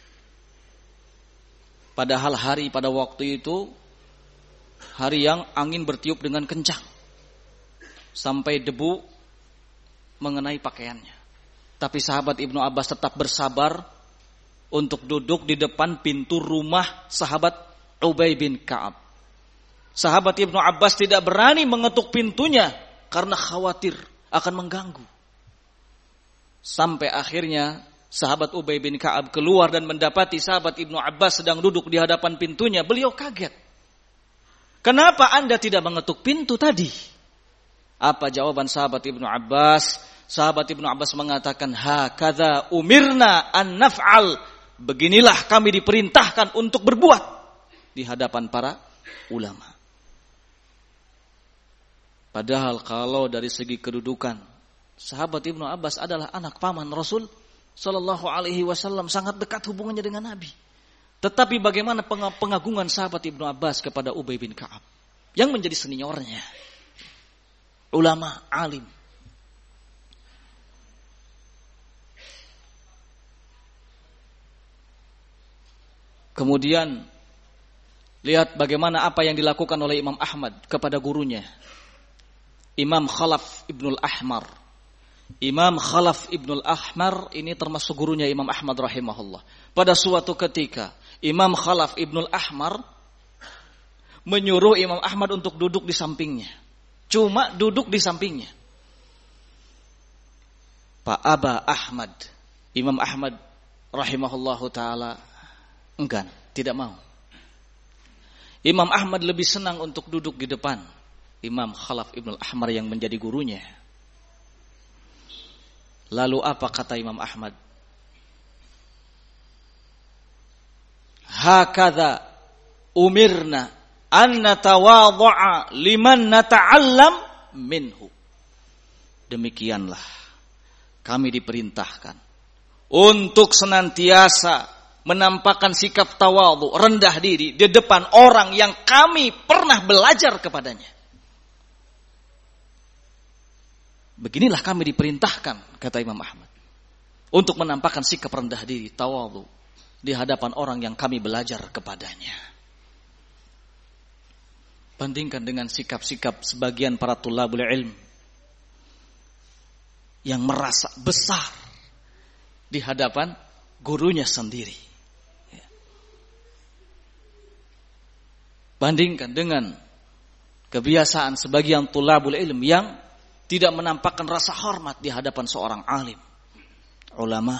Padahal hari pada waktu itu hari yang angin bertiup dengan kencang sampai debu mengenai pakaiannya. Tapi sahabat Ibnu Abbas tetap bersabar untuk duduk di depan pintu rumah sahabat Ubay bin Ka'ab. Sahabat Ibnu Abbas tidak berani mengetuk pintunya karena khawatir akan mengganggu. Sampai akhirnya sahabat Ubay bin Ka'ab keluar dan mendapati sahabat Ibnu Abbas sedang duduk di hadapan pintunya. Beliau kaget. Kenapa Anda tidak mengetuk pintu tadi? Apa jawaban sahabat Ibnu Abbas? Sahabat Ibnu Abbas mengatakan, hakadha umirna an naf'al. Beginilah kami diperintahkan untuk berbuat di hadapan para ulama. Padahal kalau dari segi kedudukan, sahabat Ibnu Abbas adalah anak paman Rasul Sallallahu Alaihi Wasallam, sangat dekat hubungannya dengan Nabi. Tetapi bagaimana pengagungan sahabat Ibnu Abbas kepada Ubay bin Ka'ab yang menjadi seniornya, ulama, alim. Kemudian lihat bagaimana apa yang dilakukan oleh Imam Ahmad kepada gurunya, Imam Khalaf Ibnul Ahmar. Imam Khalaf Ibnul Ahmar ini termasuk gurunya Imam Ahmad rahimahullah. Pada suatu ketika Imam Khalaf Ibnul Ahmar menyuruh Imam Ahmad untuk duduk di sampingnya. Cuma duduk di sampingnya. Pak Aba Ahmad, Imam Ahmad rahimahullahu ta'ala enggan, tidak mau. Imam Ahmad lebih senang untuk duduk di depan Imam Khalaf Ibnul Ahmar yang menjadi gurunya. Lalu apa kata Imam Ahmad? Hakadha umirna an natawadha'a liman nata'allam minhu. Demikianlah kami diperintahkan untuk senantiasa menampakkan sikap tawadhu, rendah diri di depan orang yang kami pernah belajar kepadanya. Beginilah kami diperintahkan, kata Imam Ahmad, untuk menampakkan sikap rendah diri, tawadhu di hadapan orang yang kami belajar kepadanya. Bandingkan dengan sikap-sikap sebagian para tulabul ilm yang merasa besar di hadapan gurunya sendiri. Bandingkan dengan kebiasaan sebagian tulabul ilm yang tidak menampakkan rasa hormat di hadapan seorang alim, ulama.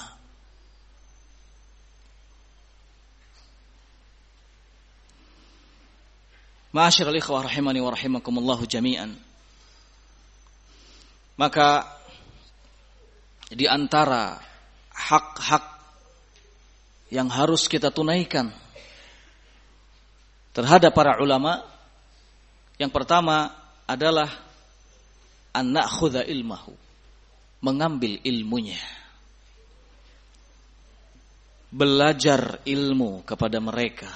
Ma'asyiral ikhwah rahimani wa rahimakumullah jami'an. Maka di antara hak-hak yang harus kita tunaikan terhadap para ulama, yang pertama adalah an na'khudha ilmahu, mengambil ilmunya, belajar ilmu kepada mereka,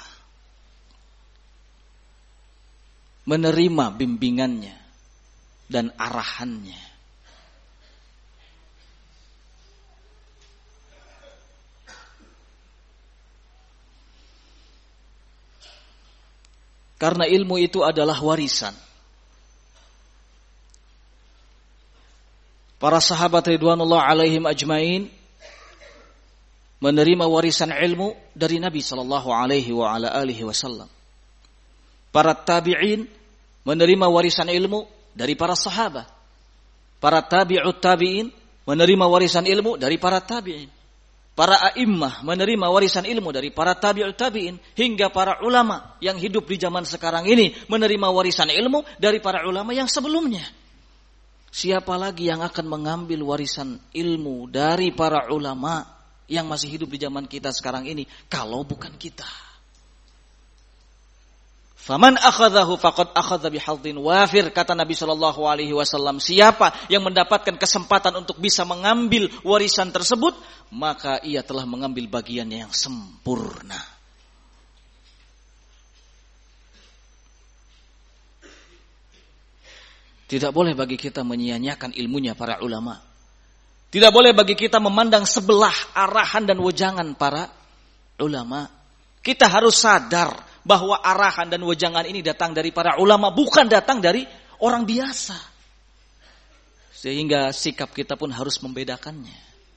menerima bimbingannya dan arahannya. Karena ilmu itu adalah warisan. Para sahabat ridwanullah alaihim ajmain menerima warisan ilmu dari Nabi sallallahu alaihi wa ala alihi wasallam. Para tabi'in menerima warisan ilmu dari para sahabat. Para tabi'ut tabi'in menerima warisan ilmu dari para tabi'in. Para a'immah menerima warisan ilmu dari para tabi'ut tabi'in, hingga para ulama yang hidup di zaman sekarang ini menerima warisan ilmu dari para ulama yang sebelumnya. Siapa lagi yang akan mengambil warisan ilmu dari para ulama yang masih hidup di zaman kita sekarang ini kalau bukan kita? Faman akhadhahu faqad akhadha bihadhin wafir, kata Nabi sallallahu alaihi wasallam. Siapa yang mendapatkan kesempatan untuk bisa mengambil warisan tersebut, maka ia telah mengambil bagiannya yang sempurna. Tidak boleh bagi kita menyia-nyiakan ilmunya para ulama. Tidak boleh bagi kita memandang sebelah arahan dan wejangan para ulama. Kita harus sadar bahwa arahan dan wejangan ini datang dari para ulama, bukan datang dari orang biasa. Sehingga sikap kita pun harus membedakannya.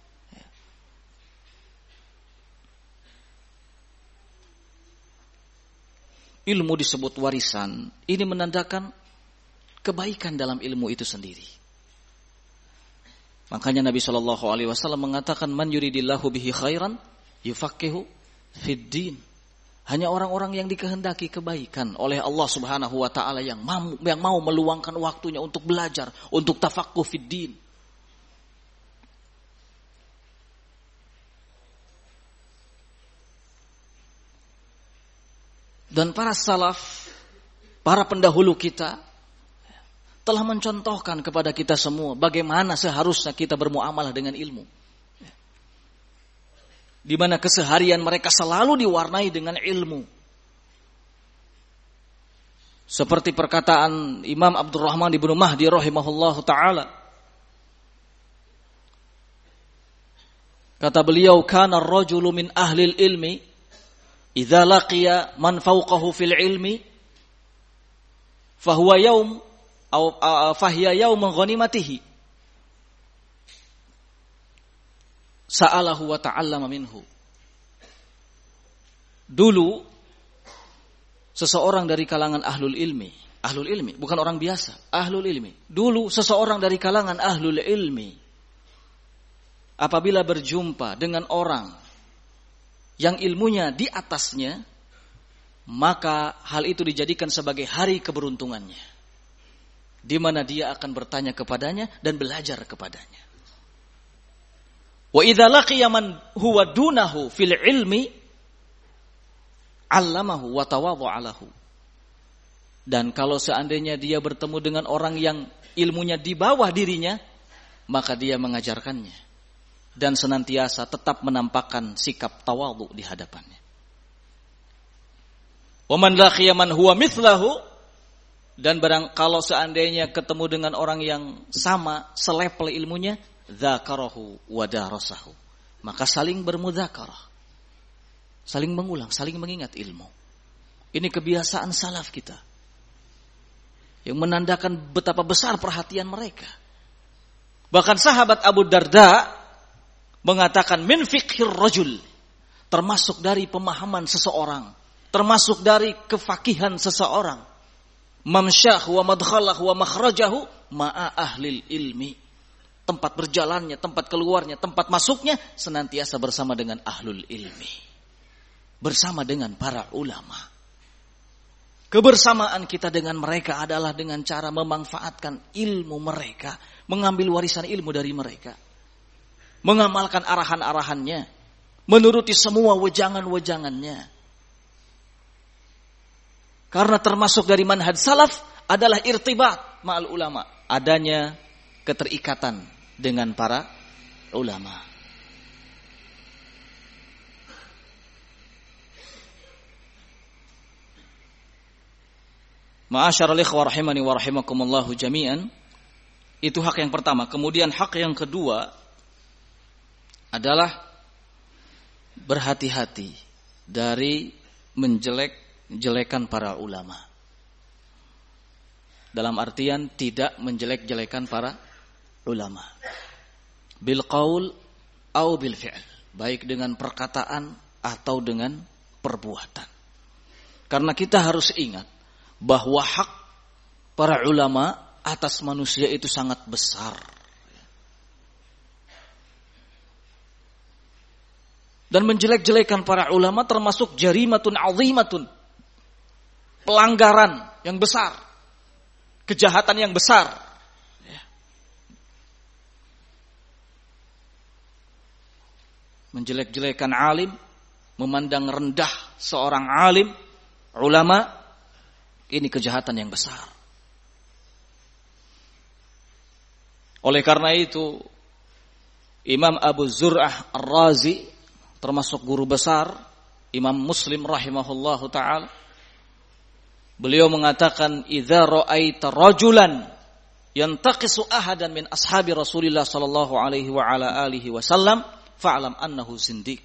Ilmu disebut warisan, ini menandakan kebaikan dalam ilmu itu sendiri. Makanya Nabi SAW mengatakan, man yuridillahu bihi khairan yufaqihu fid din. Hanya orang-orang yang dikehendaki kebaikan oleh Allah Subhanahu wa taala yang mau meluangkan waktunya untuk belajar, untuk tafaqquh fid din. Dan para salaf, para pendahulu kita telah mencontohkan kepada kita semua bagaimana seharusnya kita bermuamalah dengan ilmu. Di mana keseharian mereka selalu diwarnai dengan ilmu. Seperti perkataan Imam Abdurrahman ibnu Mahdi rahimahullahu ta'ala. Kata beliau, kana ar-rajulu min ahli ilmi idza laqiya man fawqahu fil ilmi fahuwa yaum fahiya yaumun ghanimatihi sa'alahu wa ta'allama minhu. Dulu seseorang dari kalangan ahlul ilmi bukan orang biasa, ahlul ilmi. Dulu seseorang dari kalangan ahlul ilmi apabila berjumpa dengan orang yang ilmunya di atasnya, maka hal itu dijadikan sebagai hari keberuntungannya, di mana dia akan bertanya kepadanya dan belajar kepadanya. Wa idza laqiya man huwa dunahu fil ilmi 'allamahu wa tawadha'a lahu. Dan kalau seandainya dia bertemu dengan orang yang ilmunya di bawah dirinya, maka dia mengajarkannya dan senantiasa tetap menampakkan sikap tawadhu di hadapannya. Wa man laqiya man huwa mithlahu, dan kalau seandainya ketemu dengan orang yang sama selevel ilmunya, dzakarahu wa darasahu, maka saling bermudzakarah, saling mengulang, saling mengingat ilmu. Ini kebiasaan salaf kita yang menandakan betapa besar perhatian mereka. Bahkan sahabat Abu Darda mengatakan, min fiqhir rajul, termasuk dari pemahaman seseorang, termasuk dari kefakihan seseorang, mamsyah wa madkhalah wa makhrajahu ma'a ahlil ilmi. Tempat berjalannya, tempat keluarnya, tempat masuknya senantiasa bersama dengan ahlul ilmi, bersama dengan para ulama. Kebersamaan kita dengan mereka adalah dengan cara memanfaatkan ilmu mereka, mengambil warisan ilmu dari mereka, mengamalkan arahan-arahannya, menuruti semua wejangan-wejangannya. Karena termasuk dari manhaj salaf adalah irtibat ma'al ulama, adanya keterikatan dengan para ulama. Ma'asyiral ikhwah rahimani wa rahimakumullahu jami'an. Itu hak yang pertama. Kemudian hak yang kedua adalah berhati-hati dari menjelek-jelekan para ulama. Dalam artian tidak menjelek-jelekan para ulama. Bil qaul au bil fi'l, baik dengan perkataan atau dengan perbuatan. Karena kita harus ingat bahwa hak para ulama atas manusia itu sangat besar. Dan menjelek-jelekan para ulama termasuk jarimatun azimatun, pelanggaran yang besar, kejahatan yang besar. Menjelek-jelekan alim, memandang rendah seorang alim, ulama, ini kejahatan yang besar. Oleh karena itu, Imam Abu Zur'ah Ar-Razi, termasuk guru besar Imam Muslim rahimahullahu ta'ala, beliau mengatakan, idza ra'aita rajulan yantaqisu ahadan min ashabi Rasulillah sallallahu alaihi wa ala alihi wasallam fa'lam annahu zindiq.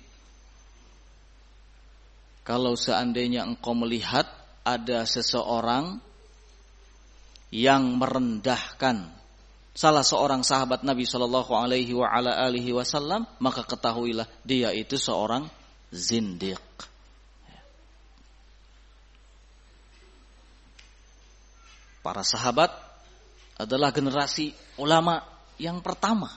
Kalau seandainya engkau melihat ada seseorang yang merendahkan salah seorang sahabat Nabi sallallahu alaihi wa ala alihi wasallam, maka ketahuilah dia itu seorang zindiq. Para sahabat adalah generasi ulama yang pertama.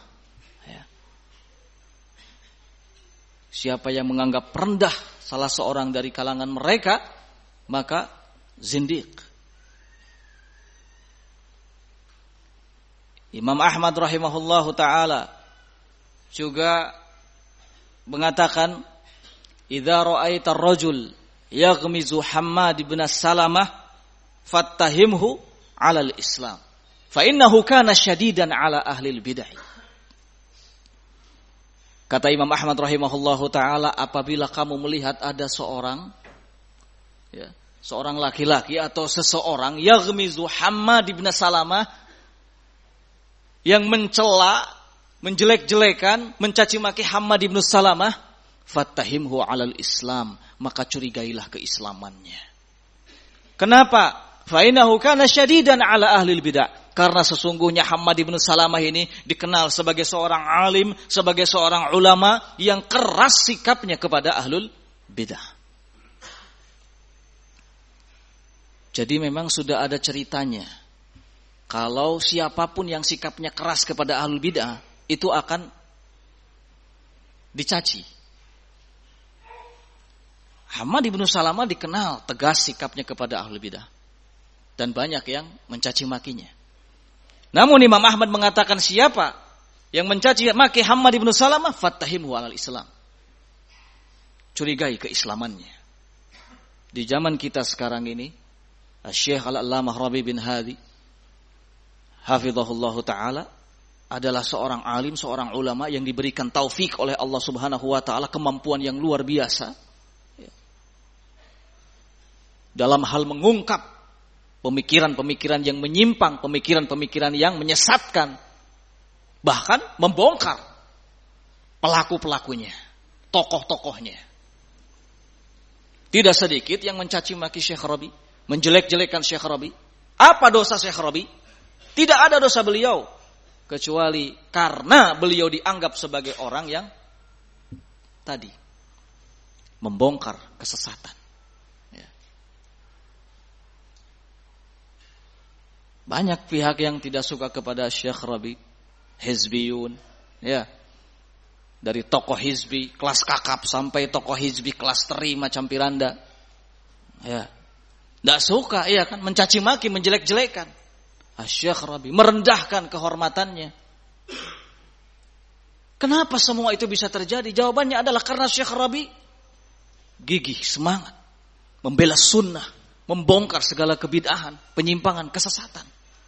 Siapa yang menganggap rendah salah seorang dari kalangan mereka, maka zindiq. Imam Ahmad rahimahullahu ta'ala juga mengatakan, idza ra'aita ar-rajul yaghmizu Hammad ibn Salamah fattahimhu 'ala al-Islam fa innahu kana syadidan 'ala ahli al-bid'ah. Kata Imam Ahmad rahimahullahu ta'ala, apabila kamu melihat ada seorang laki-laki atau seseorang yaghmizu Hammad ibn Salamah, yang mencela, menjelek-jelekan, mencaci maki Hammad ibn Salamah, fattahimhu 'alal Islam, maka curigailah keislamannya. Kenapa? Fa innahu kana syadidan 'ala ahli bidah. Karena sesungguhnya Hammad ibn Salamah ini dikenal sebagai seorang alim, sebagai seorang ulama yang keras sikapnya kepada ahlul bidah. Jadi memang sudah ada ceritanya. Kalau siapapun yang sikapnya keras kepada ahlul bidah, itu akan dicaci. Hammad ibn Salamah dikenal tegas sikapnya kepada ahlul bidah. Dan banyak yang mencaci makinya. Namun Imam Ahmad mengatakan, siapa yang mencaci maki Hammad ibn Salamah, fattahimhu 'alal Islam. Curigai keislamannya. Di zaman kita sekarang ini, Syekh Al-Allamah Rabi bin Hadi hafizahullahu ta'ala adalah seorang alim, seorang ulama yang diberikan taufik oleh Allah subhanahu wa ta'ala, kemampuan yang luar biasa dalam hal mengungkap pemikiran-pemikiran yang menyimpang, pemikiran-pemikiran yang menyesatkan, bahkan membongkar pelaku-pelakunya, tokoh-tokohnya. Tidak sedikit yang mencaci maki Syekh Rabi, menjelek-jelekan Syekh Rabi. Apa dosa Syekh Rabi? Tidak ada dosa beliau, kecuali karena beliau dianggap sebagai orang yang tadi membongkar kesesatan. Banyak pihak yang tidak suka kepada Syekh Rabi, hizbiyun, ya. Dari tokoh hizbi kelas kakap sampai tokoh hizbi kelas teri macam Piranda. Ya. Enggak suka, iya kan, mencaci maki, menjelek-jelekan Syekh Rabi, merendahkan kehormatannya. Kenapa semua itu bisa terjadi? Jawabannya adalah karena Syekh Rabi gigih, semangat membela sunnah, membongkar segala kebid'ahan, penyimpangan, kesesatan.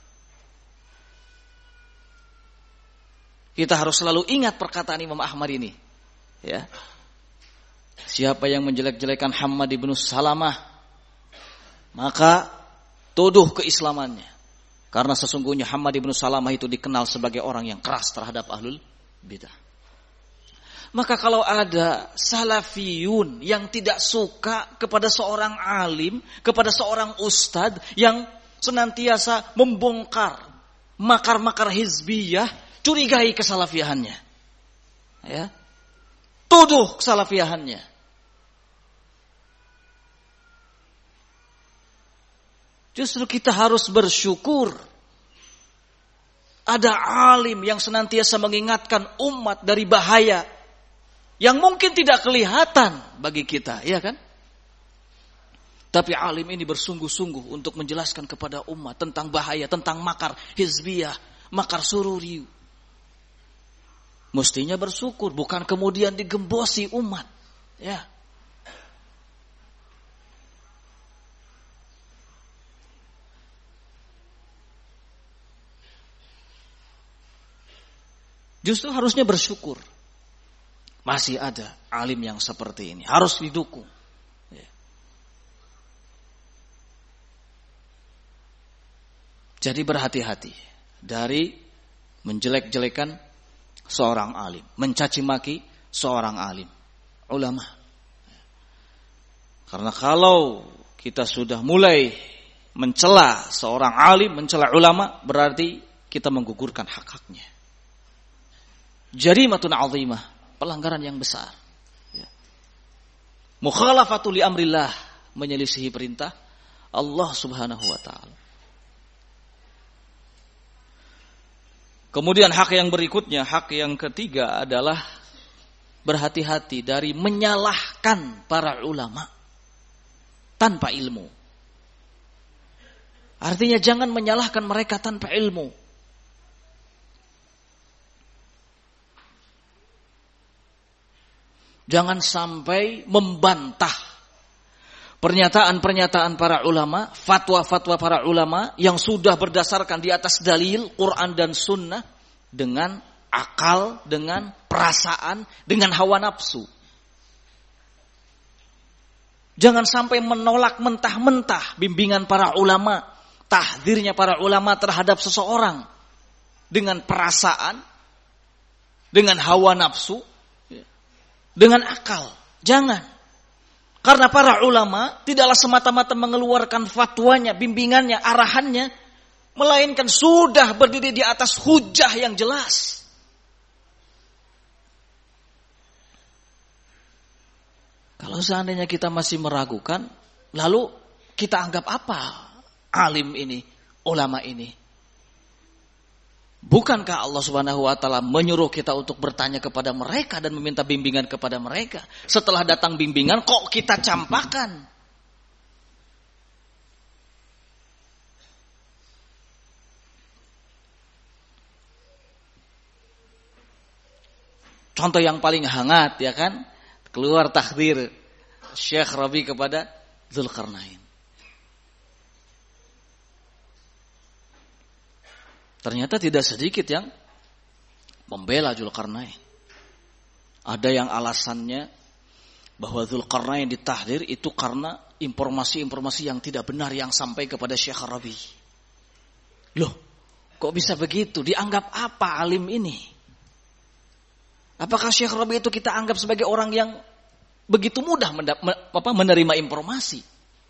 Kita harus selalu ingat perkataan Imam Ahmad ini. Ya. Siapa yang menjelek-jelekan Hammad ibn Salamah, maka tuduh keislamannya. Karena sesungguhnya Hammad ibn Salamah itu dikenal sebagai orang yang keras terhadap ahlul bidah. Maka kalau ada salafiyun yang tidak suka kepada seorang alim, kepada seorang ustadz yang senantiasa membongkar makar-makar hizbiyah, curigai kesalafiahannya. Ya. Tuduh kesalafiahannya. Justru kita harus bersyukur ada alim yang senantiasa mengingatkan umat dari bahaya yang mungkin tidak kelihatan bagi kita, ya kan? Tapi alim ini bersungguh-sungguh untuk menjelaskan kepada umat tentang bahaya, tentang makar hizbiyah, makar sururi. Mestinya bersyukur, bukan kemudian digembosi umat. Ya. Justru harusnya bersyukur. Masih ada alim yang seperti ini. Harus didukung. Ya. Jadi berhati-hati dari menjelek-jelekan seorang alim, mencaci maki seorang alim, ulama. Karena kalau kita sudah mulai mencela seorang alim, mencela ulama, berarti kita menggugurkan hak-haknya. Jarimatun 'azimah, pelanggaran yang besar. Mukhalafatu li amrillah, menyelisihi perintah Allah Subhanahu wa taala. Kemudian hak yang berikutnya, hak yang ketiga adalah berhati-hati dari menyalahkan para ulama tanpa ilmu. Artinya jangan menyalahkan mereka tanpa ilmu. Jangan sampai membantah pernyataan-pernyataan para ulama, fatwa-fatwa para ulama yang sudah berdasarkan di atas dalil Quran dan Sunnah dengan akal, dengan perasaan, dengan hawa nafsu. Jangan sampai menolak mentah-mentah bimbingan para ulama, tahdzirnya para ulama terhadap seseorang dengan perasaan, dengan hawa nafsu, dengan akal. Jangan. Karena para ulama tidaklah semata-mata mengeluarkan fatwanya, bimbingannya, arahannya, melainkan sudah berdiri di atas hujah yang jelas. Kalau seandainya kita masih meragukan, lalu kita anggap apa alim ini, ulama ini? Bukankah Allah Subhanahu wa taala menyuruh kita untuk bertanya kepada mereka dan meminta bimbingan kepada mereka? Setelah datang bimbingan kok kita campakkan? Contoh yang paling hangat ya kan? Keluar takhdir Syekh Rabi kepada Dzulqarnain. Ternyata tidak sedikit yang membela Dzulqarnain. Ada yang alasannya bahwa Dzulqarnain ditahdir itu karena informasi-informasi yang tidak benar yang sampai kepada Syekh Rabi. Loh, kok bisa begitu? Dianggap apa alim ini? Apakah Syekh Rabi itu kita anggap sebagai orang yang begitu mudah menerima informasi?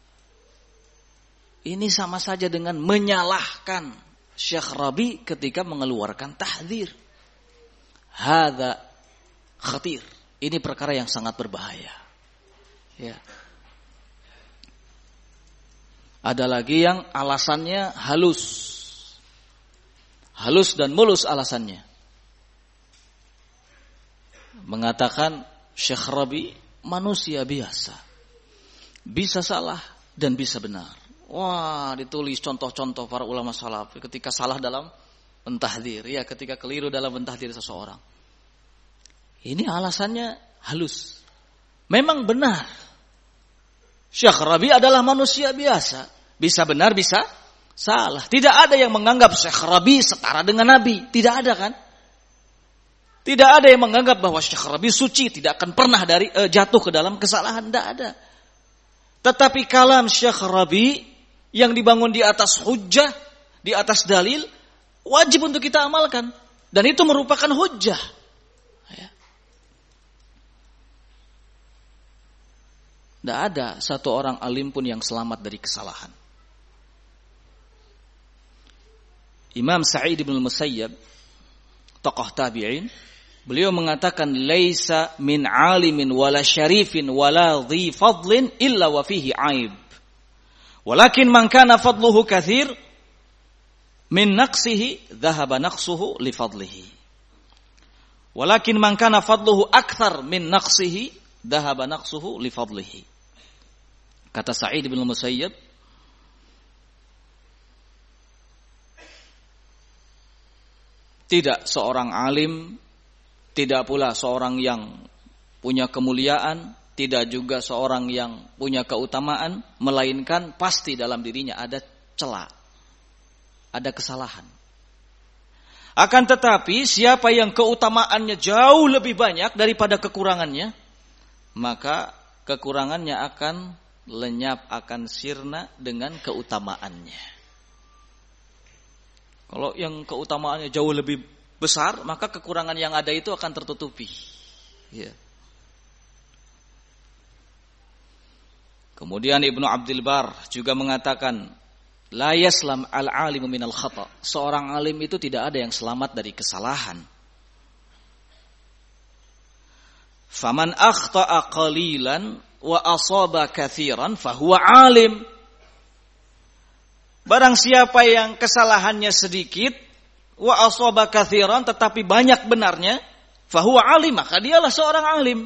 Ini sama saja dengan menyalahkan Syekh Rabi ketika mengeluarkan tahdzir. Hadza khatir. Ini perkara yang sangat berbahaya. Ya. Ada lagi yang alasannya halus. Halus dan mulus alasannya. Mengatakan Syekh Rabi manusia biasa. Bisa salah dan bisa benar. Wah, ditulis contoh-contoh para ulama salaf ketika salah dalam mentahdzir, ya ketika keliru dalam mentahdzir seseorang. Ini alasannya halus. Memang benar. Syekh Rabi adalah manusia biasa, bisa benar, bisa salah. Tidak ada yang menganggap Syekh Rabi setara dengan Nabi, tidak ada kan? Tidak ada yang menganggap bahwa Syekh Rabi suci, tidak akan pernah jatuh ke dalam kesalahan, tidak ada. Tetapi kalam Syekh Rabi yang dibangun di atas hujjah, di atas dalil, wajib untuk kita amalkan. Dan itu merupakan hujjah. Tidak ada satu orang alim pun yang selamat dari kesalahan. Imam Sa'id bin Musayyab, tokoh tabi'in, beliau mengatakan, laisa min alimin wala syarifin wala dhi fadlin illa wa fihi aib. Walakin man kana fadluhu katsir min naqsihi dhahaba naqsuhu li fadlihi. Walakin man kana fadluhu akthar min naqsihi dhahaba naqsuhu li fadlihi. Kata Sa'id bin Musayyab, tidak seorang alim, tidak pula seorang yang punya kemuliaan, tidak juga seorang yang punya keutamaan, melainkan pasti dalam dirinya ada celah, ada kesalahan. Akan tetapi siapa yang keutamaannya jauh lebih banyak daripada kekurangannya, maka kekurangannya akan lenyap, akan sirna dengan keutamaannya. Kalau yang keutamaannya jauh lebih besar, maka kekurangan yang ada itu akan tertutupi. Ya. Kemudian Ibnu Abdul Bar juga mengatakan, la yaslam al-alimu minal khata. Seorang alim itu tidak ada yang selamat dari kesalahan. Faman akhta'a qalilan wa asaba katsiran fahuwa alim. Barang siapa yang kesalahannya sedikit wa asaba katsiran tetapi banyak benarnya, fahuwa alim, maka dialah seorang alim.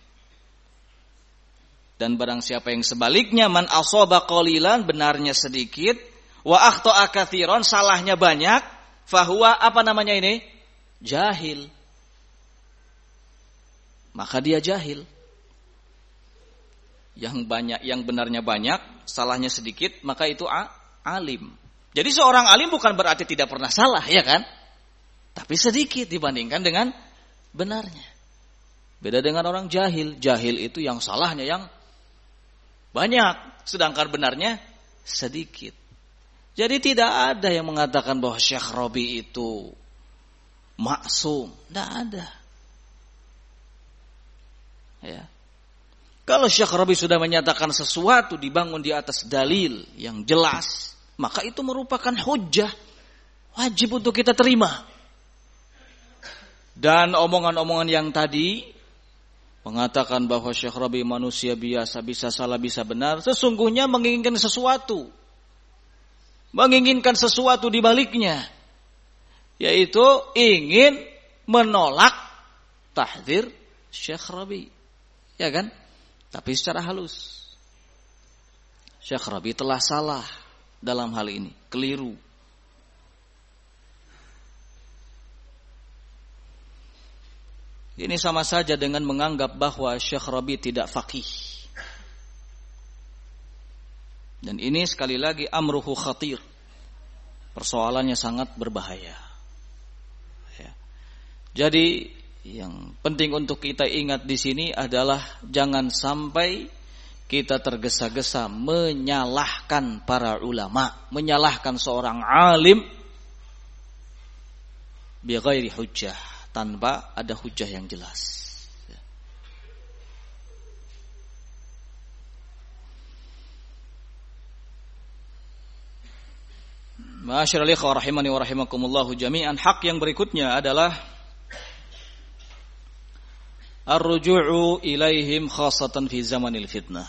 Dan barang siapa yang sebaliknya, man asaba qalilan, benarnya sedikit, wa akhta'a katsiran, salahnya banyak, fahuwa apa namanya ini? Jahil. Maka dia jahil. Yang banyak, yang benarnya banyak, salahnya sedikit, maka itu alim. Jadi seorang alim bukan berarti tidak pernah salah, ya kan? Tapi sedikit dibandingkan dengan benarnya. Beda dengan orang jahil. Jahil itu yang salahnya yang banyak, sedangkan benarnya sedikit. Jadi tidak ada yang mengatakan bahwa Syekh Rabi itu maksum. Tidak ada. Ya. Kalau Syekh Rabi sudah menyatakan sesuatu dibangun di atas dalil yang jelas, maka itu merupakan hujjah. Wajib untuk kita terima. Dan omongan-omongan yang tadi mengatakan bahwa Syekh Rabi manusia biasa, bisa salah, bisa benar, sesungguhnya menginginkan sesuatu. Menginginkan sesuatu di baliknya. Yaitu ingin menolak tahdzir Syekh Rabi. Ya kan? Tapi secara halus. Syekh Rabi telah salah dalam hal ini. Keliru. Ini sama saja dengan menganggap bahwa Syekh Rabi tidak faqih. Dan ini sekali lagi amruhu khatir. Persoalannya sangat berbahaya. Ya. Jadi yang penting untuk kita ingat di sini adalah jangan sampai kita tergesa-gesa menyalahkan para ulama, menyalahkan seorang alim bi ghairi hujjah, tanpa ada hujjah yang jelas. Ma'asyiral ikhwah rahimani wa rahimakumullahu jami'an, hak yang berikutnya adalah ar-ruju'u ilaihim khassatan fi zamanil fitnah.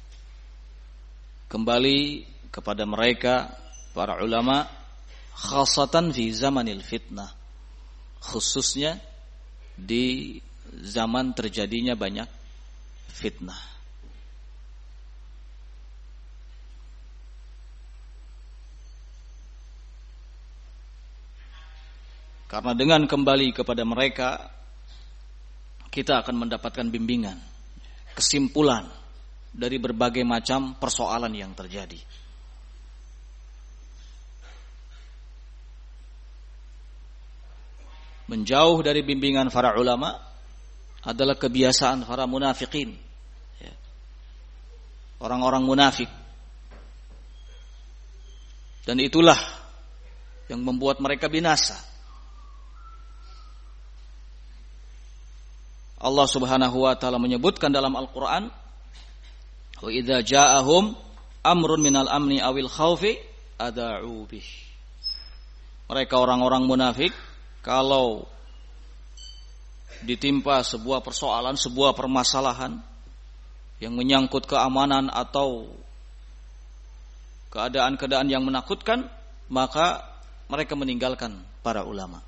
Kembali kepada mereka para ulama khassatan fi zamanil fitnah, khususnya di zaman terjadinya banyak fitnah. Karena dengan kembali kepada mereka kita akan mendapatkan bimbingan, kesimpulan dari berbagai macam persoalan yang terjadi. Menjauh dari bimbingan para ulama adalah kebiasaan para munafikin, orang-orang munafik. Dan itulah yang membuat mereka binasa. Allah Subhanahu wa taala menyebutkan dalam Al-Qur'an, wa idza ja'ahum amrun minal amni awil khaufi ada'u bih. Mereka orang-orang munafik kalau ditimpa sebuah persoalan, sebuah permasalahan yang menyangkut keamanan atau keadaan-keadaan yang menakutkan, maka mereka meninggalkan para ulama.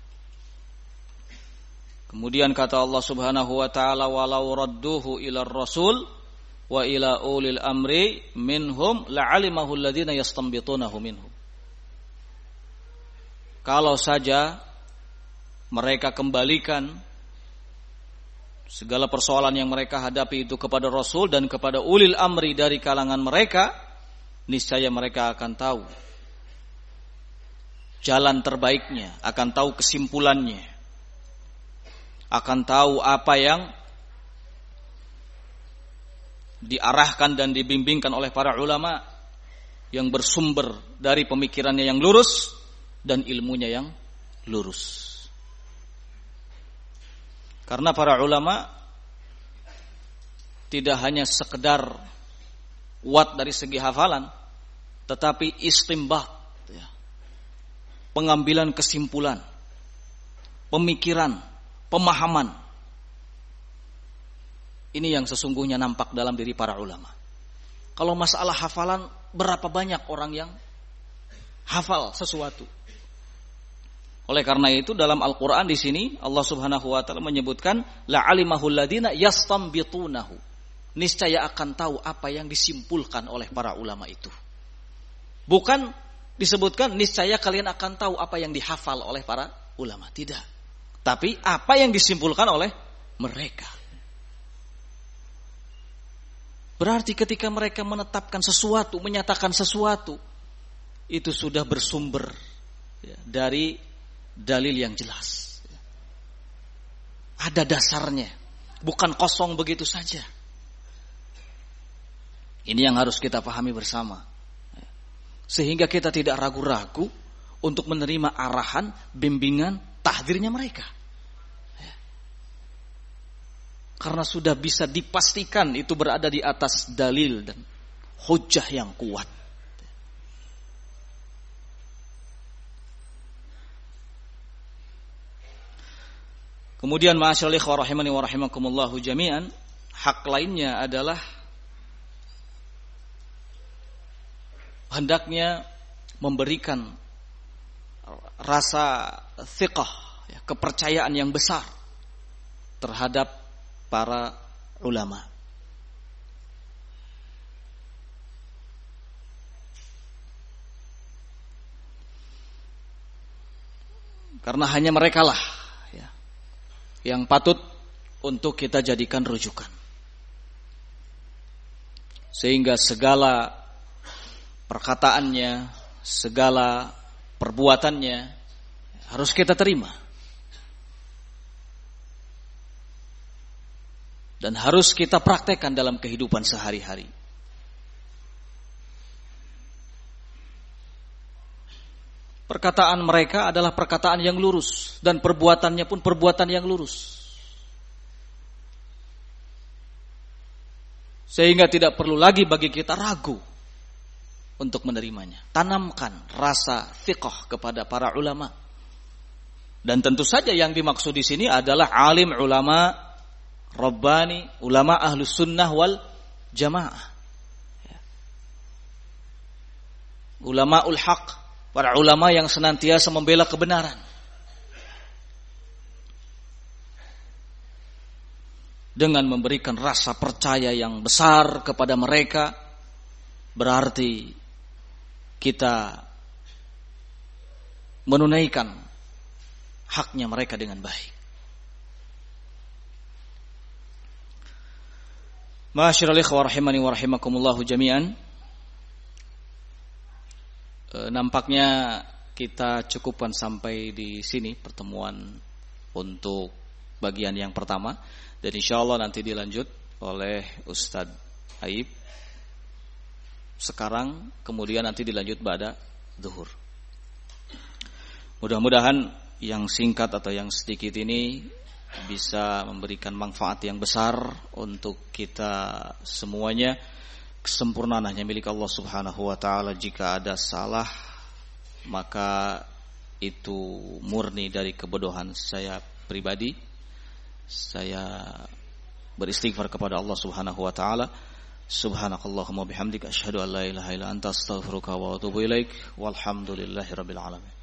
Kemudian kata Allah Subhanahu wa taala, walau radduhu ila rasul wa ila ulil amri minhum la'alimahu alladziina yastanbitunahu minhum. Kalau saja mereka kembalikan segala persoalan yang mereka hadapi itu kepada Rasul dan kepada ulil amri dari kalangan mereka, niscaya mereka akan tahu jalan terbaiknya, akan tahu kesimpulannya, akan tahu apa yang diarahkan dan dibimbingkan oleh para ulama yang bersumber dari pemikirannya yang lurus dan ilmunya yang lurus. Karena para ulama tidak hanya sekedar kuat dari segi hafalan, tetapi istinbat, ya, pengambilan kesimpulan, pemikiran, pemahaman. Ini yang sesungguhnya nampak dalam diri para ulama. Kalau masalah hafalan, berapa banyak orang yang hafal sesuatu. Oleh karena itu dalam Al-Qur'an di sini Allah Subhanahu wa taala menyebutkan la alimahul ladina yastanbitunahu. Niscaya akan tahu apa yang disimpulkan oleh para ulama itu. Bukan disebutkan niscaya kalian akan tahu apa yang dihafal oleh para ulama, tidak. Tapi apa yang disimpulkan oleh mereka. Berarti ketika mereka menetapkan sesuatu, menyatakan sesuatu, itu sudah bersumber, ya, dari dalil yang jelas. Ada dasarnya, bukan kosong begitu saja. Ini yang harus kita pahami bersama. Sehingga kita tidak ragu-ragu untuk menerima arahan, bimbingan, tahdzirnya mereka. Karena sudah bisa dipastikan itu berada di atas dalil dan hujjah yang kuat. Kemudian ma'asyiral ikhwah rahimani wa rahimakumullahu jami'an, hak lainnya adalah hendaknya memberikan rasa thiqah, ya, kepercayaan yang besar terhadap para ulama. Karena hanya merekalah yang patut untuk kita jadikan rujukan. Sehingga segala perkataannya, segala perbuatannya harus kita terima. Dan harus kita praktekkan dalam kehidupan sehari-hari. Perkataan mereka adalah perkataan yang lurus dan perbuatannya pun perbuatan yang lurus. Sehingga tidak perlu lagi bagi kita ragu untuk menerimanya. Tanamkan rasa thiqah kepada para ulama. Dan tentu saja yang dimaksud di sini adalah alim, ulama rabbani, ulama ahlus sunnah wal jamaah. Ulamaul haq, para ulama yang senantiasa membela kebenaran. Dengan memberikan rasa percaya yang besar kepada mereka, berarti kita menunaikan haknya mereka dengan baik. Ma'asyiral ikhwah rahimani wa rahimakumullahu jami'an. Nampaknya kita cukupkan sampai di sini pertemuan untuk bagian yang pertama, dan insyaallah nanti dilanjut oleh Ustadz Aib sekarang, kemudian nanti dilanjut pada zuhur. Mudah-mudahan yang singkat atau yang sedikit ini bisa memberikan manfaat yang besar untuk kita semuanya. Kesempurnaan hanya milik Allah Subhanahu wa taala. Jika ada salah, maka itu murni dari kebodohan saya pribadi. Saya beristighfar kepada Allah Subhanahu wa taala. Subhanakallahumma bihamdika asyhadu an la ilaha illa anta astaghfiruka wa atubu ilaik. Walhamdulillahirabbil alamin.